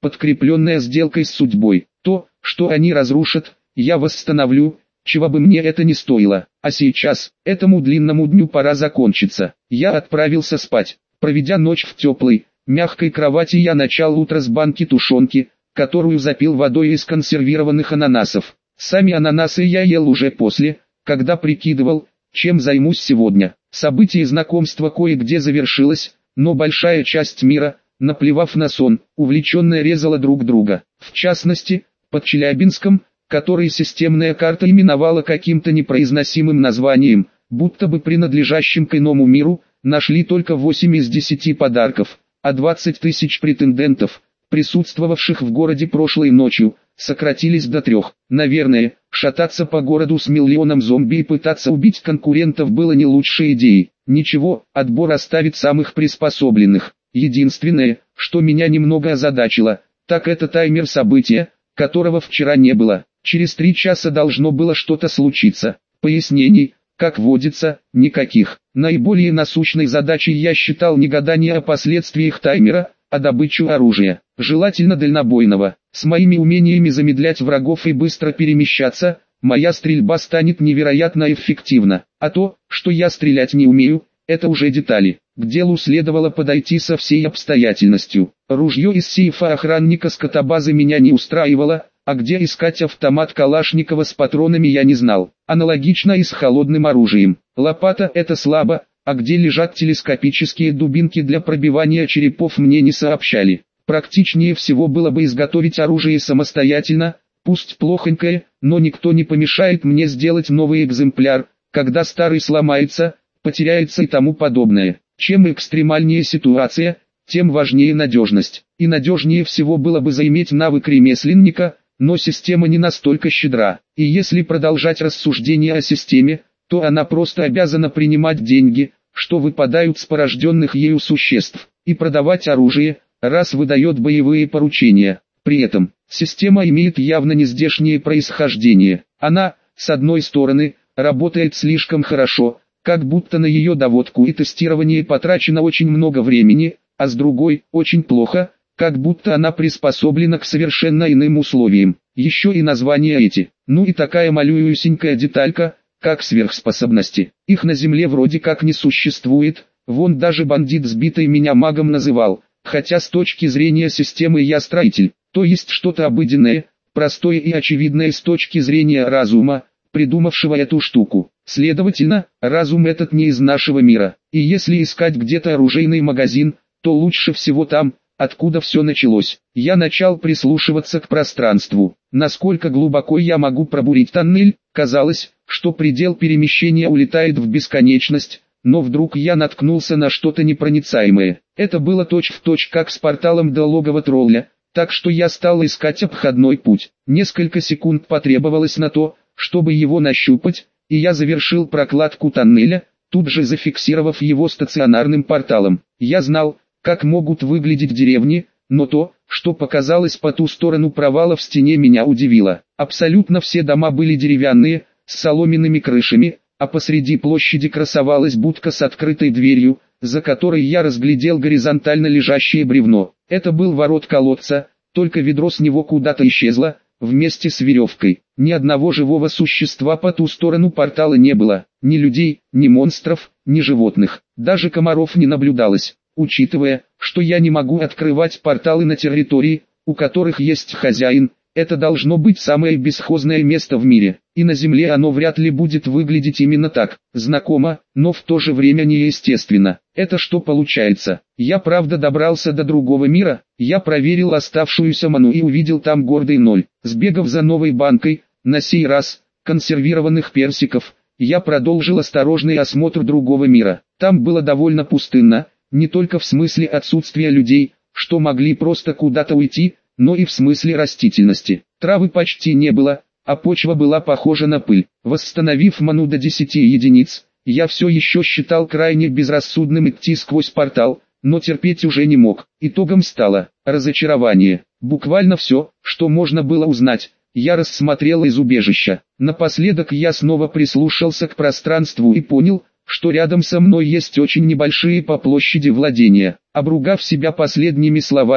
подкрепленная сделкой с судьбой. То, что они разрушат, я восстановлю, чего бы мне это ни стоило. А сейчас, этому длинному дню пора закончиться. Я отправился спать. Проведя ночь в теплой, мягкой кровати, я начал утро с банки тушенки, которую запил водой из консервированных ананасов. Сами ананасы я ел уже после, когда прикидывал, чем займусь сегодня. Событие знакомства кое-где завершилось, но большая часть мира, наплевав на сон, увлеченно резала друг друга. В частности, под Челябинском, который системная карта именовала каким-то непроизносимым названием, будто бы принадлежащим к иному миру, нашли только 8 из 10 подарков, а 20 тысяч претендентов, присутствовавших в городе прошлой ночью, сократились до 3. Наверное, шататься по городу с миллионом зомби и пытаться убить конкурентов было не лучшей идеей. Ничего, отбор оставит самых приспособленных. Единственное, что меня немного озадачило, так это таймер события, которого вчера не было. Через 3 часа должно было что-то случиться. Пояснений, как водится, никаких. Наиболее насущной задачей я считал не гадание о последствиях таймера, а добычу оружия, желательно дальнобойного. С моими умениями замедлять врагов и быстро перемещаться, моя стрельба станет невероятно эффективна. А то, что я стрелять не умею, это уже детали. К делу следовало подойти со всей обстоятельностью. Ружье из сейфа охранника скотобазы меня не устраивало, а где искать автомат Калашникова с патронами я не знал. Аналогично и с холодным оружием. Лопата — это слабо, а где лежат телескопические дубинки для пробивания черепов мне не сообщали. Практичнее всего было бы изготовить оружие самостоятельно, пусть плохонькое, но никто не помешает мне сделать новый экземпляр, когда старый сломается, потеряется и тому подобное. Чем экстремальнее ситуация, тем важнее надежность. И надежнее всего было бы заиметь навык ремесленника, но система не настолько щедра. И если продолжать рассуждение о системе, то она просто обязана принимать деньги, что выпадают с порожденных ею существ, и продавать оружие, раз выдает боевые поручения. При этом, система имеет явно нездешнее происхождение. Она, с одной стороны, работает слишком хорошо, как будто на ее доводку и тестирование потрачено очень много времени, а с другой, очень плохо, как будто она приспособлена к совершенно иным условиям. Еще и названия эти. Ну и такая малюсенькая деталька, как сверхспособности. Их на Земле вроде как не существует, вон даже бандит сбитый меня магом называл, хотя с точки зрения системы я строитель, то есть что-то обыденное, простое и очевидное с точки зрения разума, придумавшего эту штуку. Следовательно, разум этот не из нашего мира, и если искать где-то оружейный магазин, то лучше всего там, откуда все началось. Я начал прислушиваться к пространству. Насколько глубоко я могу пробурить тоннель, казалось, что предел перемещения улетает в бесконечность, но вдруг я наткнулся на что-то непроницаемое. Это было точь-в-точь как с порталом до логова тролля, так что я стал искать обходной путь. Несколько секунд потребовалось на то, чтобы его нащупать, и я завершил прокладку тоннеля, тут же зафиксировав его стационарным порталом. Я знал, как могут выглядеть деревни, но то, что показалось по ту сторону провала в стене, меня удивило. Абсолютно все дома были деревянные, с соломенными крышами, а посреди площади красовалась будка с открытой дверью, за которой я разглядел горизонтально лежащее бревно. Это был ворот колодца, только ведро с него куда-то исчезло, вместе с веревкой. Ни одного живого существа по ту сторону портала не было, ни людей, ни монстров, ни животных, даже комаров не наблюдалось. Учитывая, что я не могу открывать порталы на территории, у которых есть хозяин, это должно быть самое бесхозное место в мире, и на Земле оно вряд ли будет выглядеть именно так. Знакомо, но в то же время неестественно. Это что получается? Я правда добрался до другого мира? Я проверил оставшуюся ману и увидел там гордый 0. Сбегав за новой банкой, на сей раз, консервированных персиков, я продолжил осторожный осмотр другого мира. Там было довольно пустынно, не только в смысле отсутствия людей, что могли просто куда-то уйти, но и в смысле растительности. Травы почти не было, а почва была похожа на пыль. Восстановив ману до 10 единиц, я все еще считал крайне безрассудным идти сквозь портал, но терпеть уже не мог. Итогом стало разочарование. Буквально все, что можно было узнать, я рассмотрел из убежища. Напоследок я снова прислушался к пространству и понял, что рядом со мной есть очень небольшие по площади владения. Обругав себя последними словами,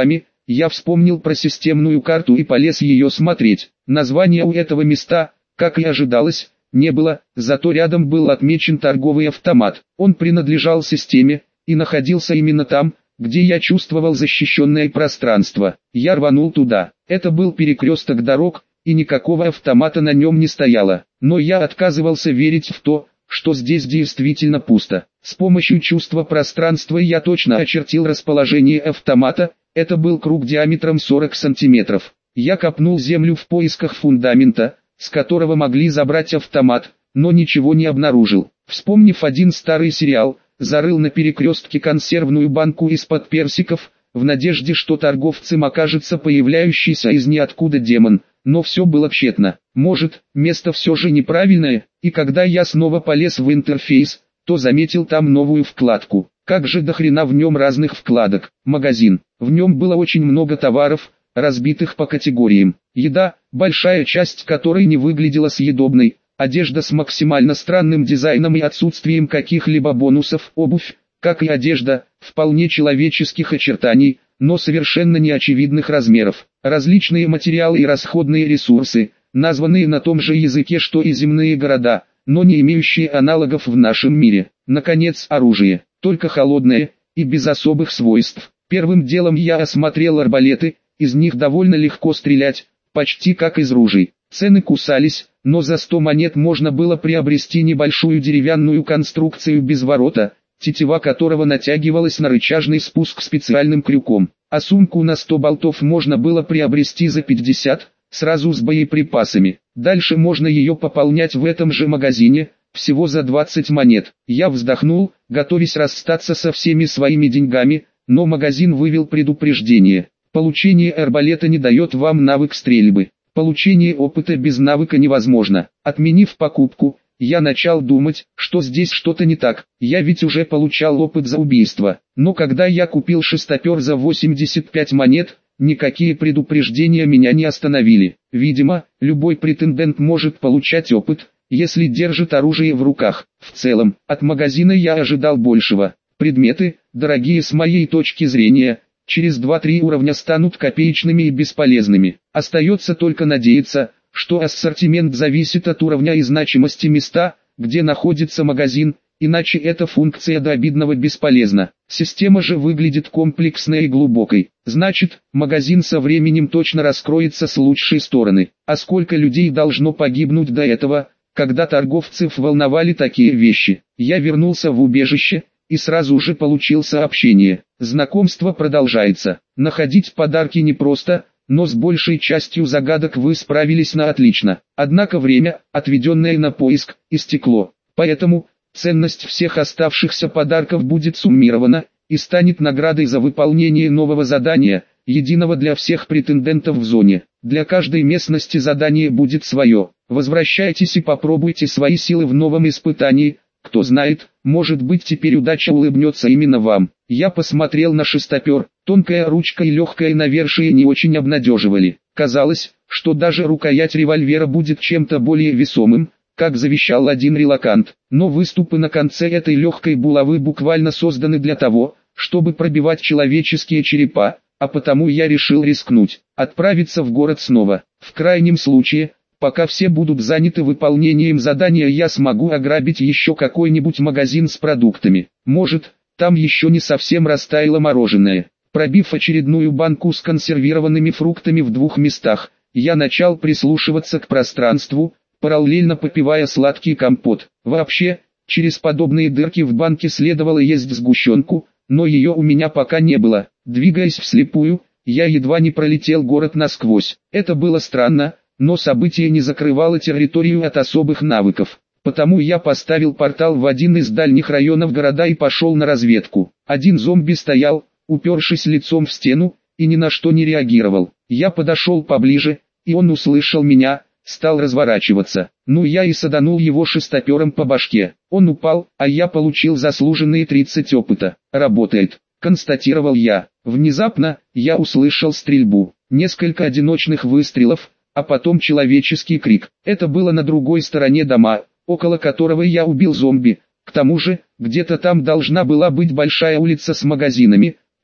я вспомнил про системную карту и полез ее смотреть. Названия у этого места, как и ожидалось, не было, зато рядом был отмечен торговый автомат. Он принадлежал системе и находился именно там, где я чувствовал защищенное пространство. Я рванул туда. Это был перекресток дорог, и никакого автомата на нем не стояло. Но я отказывался верить в то, что здесь действительно пусто. С помощью чувства пространства я точно очертил расположение автомата. Это был круг диаметром 40 сантиметров. Я копнул землю в поисках фундамента, с которого могли забрать автомат, но ничего не обнаружил. Вспомнив один старый сериал, зарыл на перекрестке консервную банку из-под персиков, в надежде, что торговцем окажется появляющийся из ниоткуда демон, но все было тщетно. Может, место все же неправильное, и когда я снова полез в интерфейс, то заметил там новую вкладку. Как же до хрена в нем разных вкладок. Магазин. В нем было очень много товаров, разбитых по категориям. Еда, большая часть которой не выглядела съедобной. Одежда с максимально странным дизайном и отсутствием каких-либо бонусов. Обувь, как и одежда, вполне человеческих очертаний, но совершенно неочевидных размеров. Различные материалы и расходные ресурсы, названные на том же языке, что и земные города, но не имеющие аналогов в нашем мире. Наконец, оружие, только холодное и без особых свойств. Первым делом я осмотрел арбалеты, из них довольно легко стрелять, почти как из ружей. Цены кусались, но за 100 монет можно было приобрести небольшую деревянную конструкцию без ворота, тетива которого натягивалась на рычажный спуск специальным крюком. А сумку на 100 болтов можно было приобрести за 50, сразу с боеприпасами. Дальше можно ее пополнять в этом же магазине, всего за 20 монет. Я вздохнул, готовясь расстаться со всеми своими деньгами, но магазин вывел предупреждение. Получение арбалета не дает вам навык стрельбы. Получение опыта без навыка невозможно. Отменив покупку, я начал думать, что здесь что-то не так. Я ведь уже получал опыт за убийство. Но когда я купил шестопер за 85 монет, никакие предупреждения меня не остановили. Видимо, любой претендент может получать опыт, если держит оружие в руках. В целом, от магазина я ожидал большего. Предметы, дорогие с моей точки зрения, через 2-3 уровня станут копеечными и бесполезными. Остается только надеяться, что ассортимент зависит от уровня и значимости места, где находится магазин, иначе эта функция до обидного бесполезна. Система же выглядит комплексной и глубокой. Значит, магазин со временем точно раскроется с лучшей стороны. А сколько людей должно погибнуть до этого, когда торговцев волновали такие вещи? Я вернулся в убежище и сразу же получил сообщение. Знакомство продолжается. Находить подарки непросто, но с большей частью загадок вы справились на отлично. Однако время, отведенное на поиск, истекло. Поэтому ценность всех оставшихся подарков будет суммирована и станет наградой за выполнение нового задания, единого для всех претендентов в зоне. Для каждой местности задание будет свое. Возвращайтесь и попробуйте свои силы в новом испытании. Кто знает, может быть теперь удача улыбнется именно вам. Я посмотрел на шестопер, тонкая ручка и легкое навершие не очень обнадеживали. Казалось, что даже рукоять револьвера будет чем-то более весомым, как завещал один релакант. Но выступы на конце этой легкой булавы буквально созданы для того, чтобы пробивать человеческие черепа, а потому я решил рискнуть, отправиться в город снова. В крайнем случае, пока все будут заняты выполнением задания, я смогу ограбить еще какой-нибудь магазин с продуктами. Может, там еще не совсем растаяло мороженое. Пробив очередную банку с консервированными фруктами в 2 местах, я начал прислушиваться к пространству, параллельно попивая сладкий компот. Вообще, через подобные дырки в банке следовало есть сгущенку, но ее у меня пока не было. Двигаясь вслепую, я едва не пролетел город насквозь. Это было странно, но событие не закрывало территорию от особых навыков. Потому я поставил портал в один из дальних районов города и пошел на разведку. Один зомби стоял, упершись лицом в стену, и ни на что не реагировал. Я подошел поближе, и он услышал меня, стал разворачиваться. Ну я и саданул его шестопером по башке. Он упал, а я получил заслуженные 30 опыта. Работает, констатировал я. Внезапно, я услышал стрельбу. Несколько одиночных выстрелов, а потом человеческий крик. Это было на другой стороне дома, около которого я убил зомби. К тому же, где-то там должна была быть большая улица с магазинами,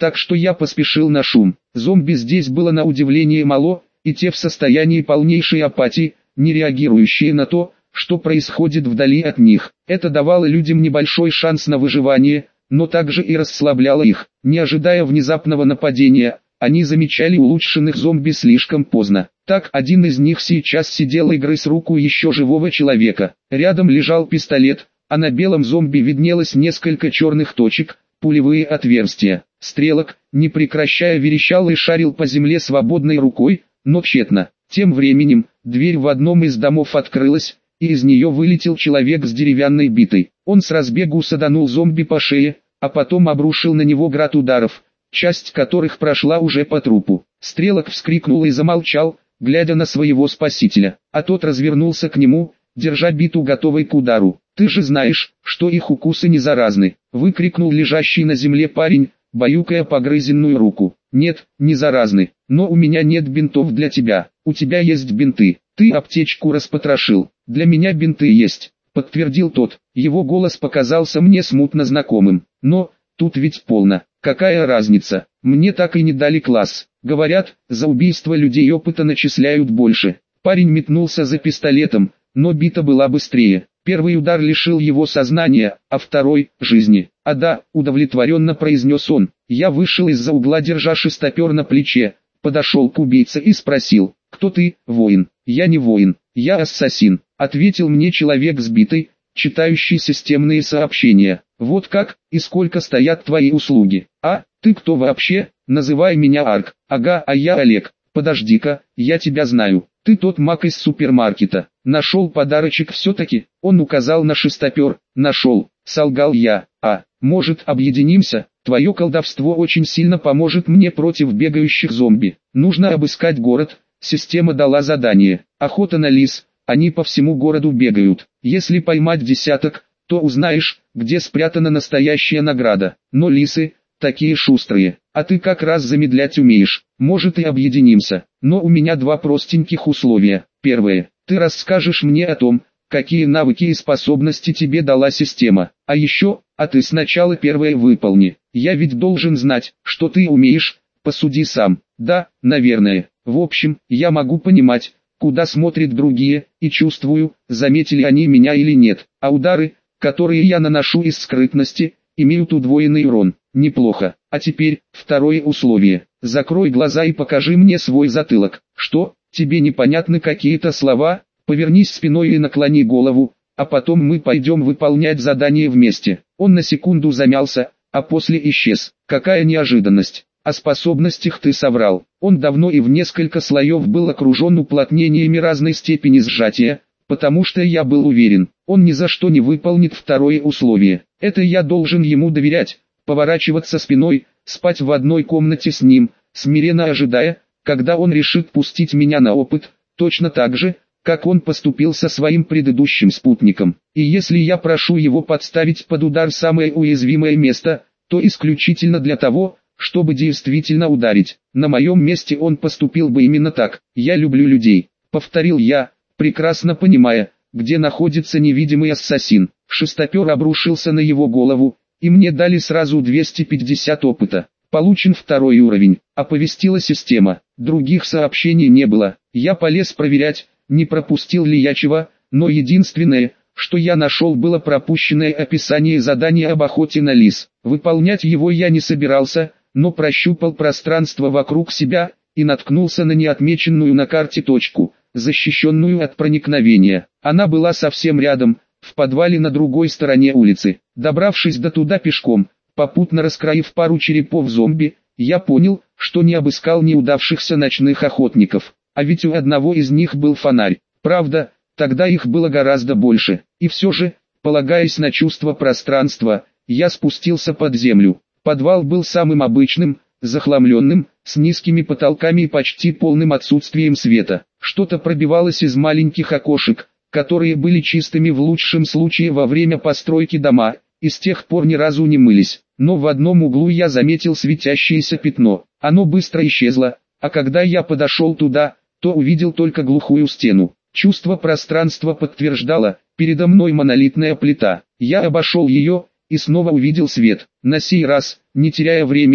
так что я поспешил на шум. Зомби здесь было на удивление мало, и те в состоянии полнейшей апатии, не реагирующие на то, что происходит вдали от них. Это давало людям небольшой шанс на выживание, но также и расслабляло их. Не ожидая внезапного нападения, они замечали улучшенных зомби слишком поздно. Так, один из них сейчас сидел и грыз руку еще живого человека. Рядом лежал пистолет, а на белом зомби виднелось несколько черных точек, пулевые отверстия. Стрелок, не прекращая, верещал и шарил по земле свободной рукой, но тщетно. Тем временем, дверь в одном из домов открылась, и из нее вылетел человек с деревянной битой. Он с разбегу саданул зомби по шее, а потом обрушил на него град ударов, часть которых прошла уже по трупу. Стрелок вскрикнул и замолчал, глядя на своего спасителя, а тот развернулся к нему, держа биту готовой к удару. «Ты же знаешь, что их укусы не заразны!» — выкрикнул лежащий на земле парень, баюкая погрызенную руку. «Нет, не заразны, но у меня нет бинтов для тебя. У тебя есть бинты, ты аптечку распотрошил. Для меня бинты есть», — подтвердил тот. Его голос показался мне смутно знакомым. «Но, тут ведь полно. Какая разница? Мне так и не дали класс. Говорят, за убийство людей опыта начисляют больше». Парень метнулся за пистолетом, но бита была быстрее. Первый удар лишил его сознания, а второй – жизни. «А да», – удовлетворенно произнес он. Я вышел из-за угла, держа шестопер на плече, подошел к убийце и спросил: «Кто ты, воин?» «Я не воин, я ассасин», – ответил мне человек с битой, читающий системные сообщения. «Вот как, и сколько стоят твои услуги?» «А, ты кто вообще? Называй меня Арк». «Ага, а я Олег. Подожди-ка, я тебя знаю. Ты тот маг из супермаркета. Нашел подарочек все-таки?» Он указал на шестопер. «Нашел», — солгал я. «А, может, объединимся? Твое колдовство очень сильно поможет мне против бегающих зомби. Нужно обыскать город». Система дала задание. Охота на лис. Они по всему городу бегают. Если поймать десяток, то узнаешь, где спрятана настоящая награда. Но лисы такие шустрые, а ты как раз замедлять умеешь. Может, и объединимся, но у меня два простеньких условия. Первое, ты расскажешь мне о том, какие навыки и способности тебе дала система. А ты сначала первое выполни. Я ведь должен знать, что ты умеешь, посуди сам. Да, наверное. В общем, я могу понимать, куда смотрят другие, и чувствую, заметили они меня или нет. А удары, которые я наношу из скрытности, имеют удвоенный урон. Неплохо. А теперь, второе условие. Закрой глаза и покажи мне свой затылок. Что, тебе непонятны какие-то слова? Повернись спиной и наклони голову, а потом мы пойдем выполнять задание вместе. Он на секунду замялся, а после исчез. Какая неожиданность. О способностях ты соврал. Он давно и в несколько слоев был окружен уплотнениями разной степени сжатия, потому что я был уверен, он ни за что не выполнит второе условие. Это я должен ему доверять, поворачиваться спиной, спать в одной комнате с ним, смиренно ожидая, когда он решит пустить меня на опыт, точно так же, как он поступил со своим предыдущим спутником. И если я прошу его подставить под удар самое уязвимое место, то исключительно для того, чтобы действительно ударить. На моем месте он поступил бы именно так. «Я люблю людей», — повторил я, прекрасно понимая, где находится невидимый ассасин. Шестопер обрушился на его голову, и мне дали сразу 250 опыта. Получен второй уровень, оповестила система. Других сообщений не было. Я полез проверять, не пропустил ли я чего, но единственное, что я нашел, было пропущенное описание задания об охоте на лис. Выполнять его я не собирался, но прощупал пространство вокруг себя и наткнулся на неотмеченную на карте точку, защищенную от проникновения. Она была совсем рядом, в подвале на другой стороне улицы. Добравшись до туда пешком, попутно раскроив пару черепов зомби, я понял, что не обыскал неудавшихся ночных охотников. А ведь у одного из них был фонарь. Правда, тогда их было гораздо больше. И все же, полагаясь на чувство пространства, я спустился под землю. Подвал был самым обычным, захламленным, с низкими потолками и почти полным отсутствием света. Что-то пробивалось из маленьких окошек, которые были чистыми в лучшем случае во время постройки дома, и с тех пор ни разу не мылись. Но в одном углу я заметил светящееся пятно. Оно быстро исчезло, а когда я подошел туда, то увидел только глухую стену. Чувство пространства подтверждало, передо мной монолитная плита. Я обошел ее и снова увидел свет. На сей раз, не теряя времени,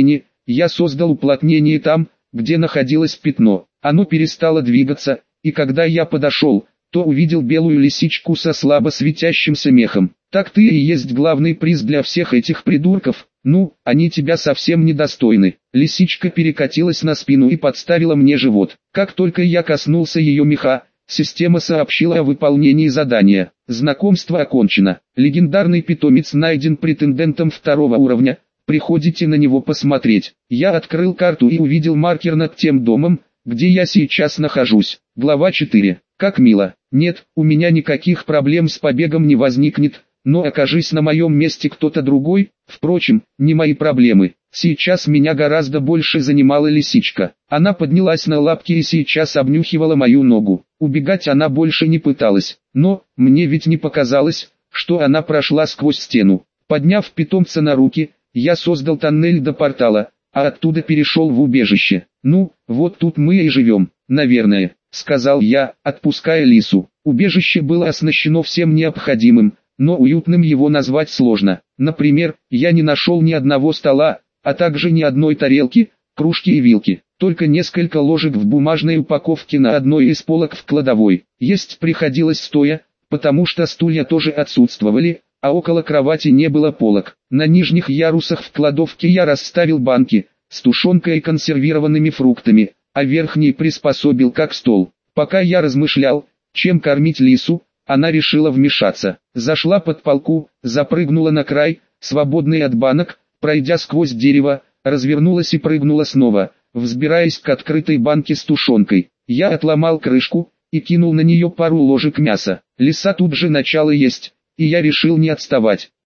Я создал уплотнение там, где находилось пятно. Оно перестало двигаться, и когда я подошел, то увидел белую лисичку со слабо светящимся мехом. Так ты и есть главный приз для всех этих придурков. Ну, они тебя совсем недостойны. Лисичка перекатилась на спину и подставила мне живот. Как только я коснулся ее меха, система сообщила о выполнении задания. Знакомство окончено. Легендарный питомец найден претендентом 2-го уровня. Приходите на него посмотреть. Я открыл карту и увидел маркер над тем домом, где я сейчас нахожусь. Глава 4. Как мило. Нет, у меня никаких проблем с побегом не возникнет, но окажись на моем месте кто-то другой, впрочем, не мои проблемы. Сейчас меня гораздо больше занимала лисичка. Она поднялась на лапки и сейчас обнюхивала мою ногу. Убегать она больше не пыталась, но, мне ведь не показалось, что она прошла сквозь стену. Подняв питомца на руки, я создал тоннель до портала, а оттуда перешел в убежище. Ну, вот тут мы и живем, наверное, сказал я, отпуская лису. Убежище было оснащено всем необходимым, но уютным его назвать сложно. Например, я не нашел ни одного стола, а также ни одной тарелки, кружки и вилки. Только несколько ложек в бумажной упаковке на одной из полок в кладовой. Есть приходилось стоя, потому что стулья тоже отсутствовали, а около кровати не было полок. На нижних ярусах в кладовке я расставил банки с тушенкой и консервированными фруктами, а верхний приспособил как стол. Пока я размышлял, чем кормить лису, она решила вмешаться. Зашла под полку, запрыгнула на край, свободный от банок, пройдя сквозь дерево, развернулась и прыгнула снова, взбираясь к открытой банке с тушенкой. Я отломал крышку и кинул на нее пару ложек мяса. Лиса тут же начала есть, и я решил не отставать.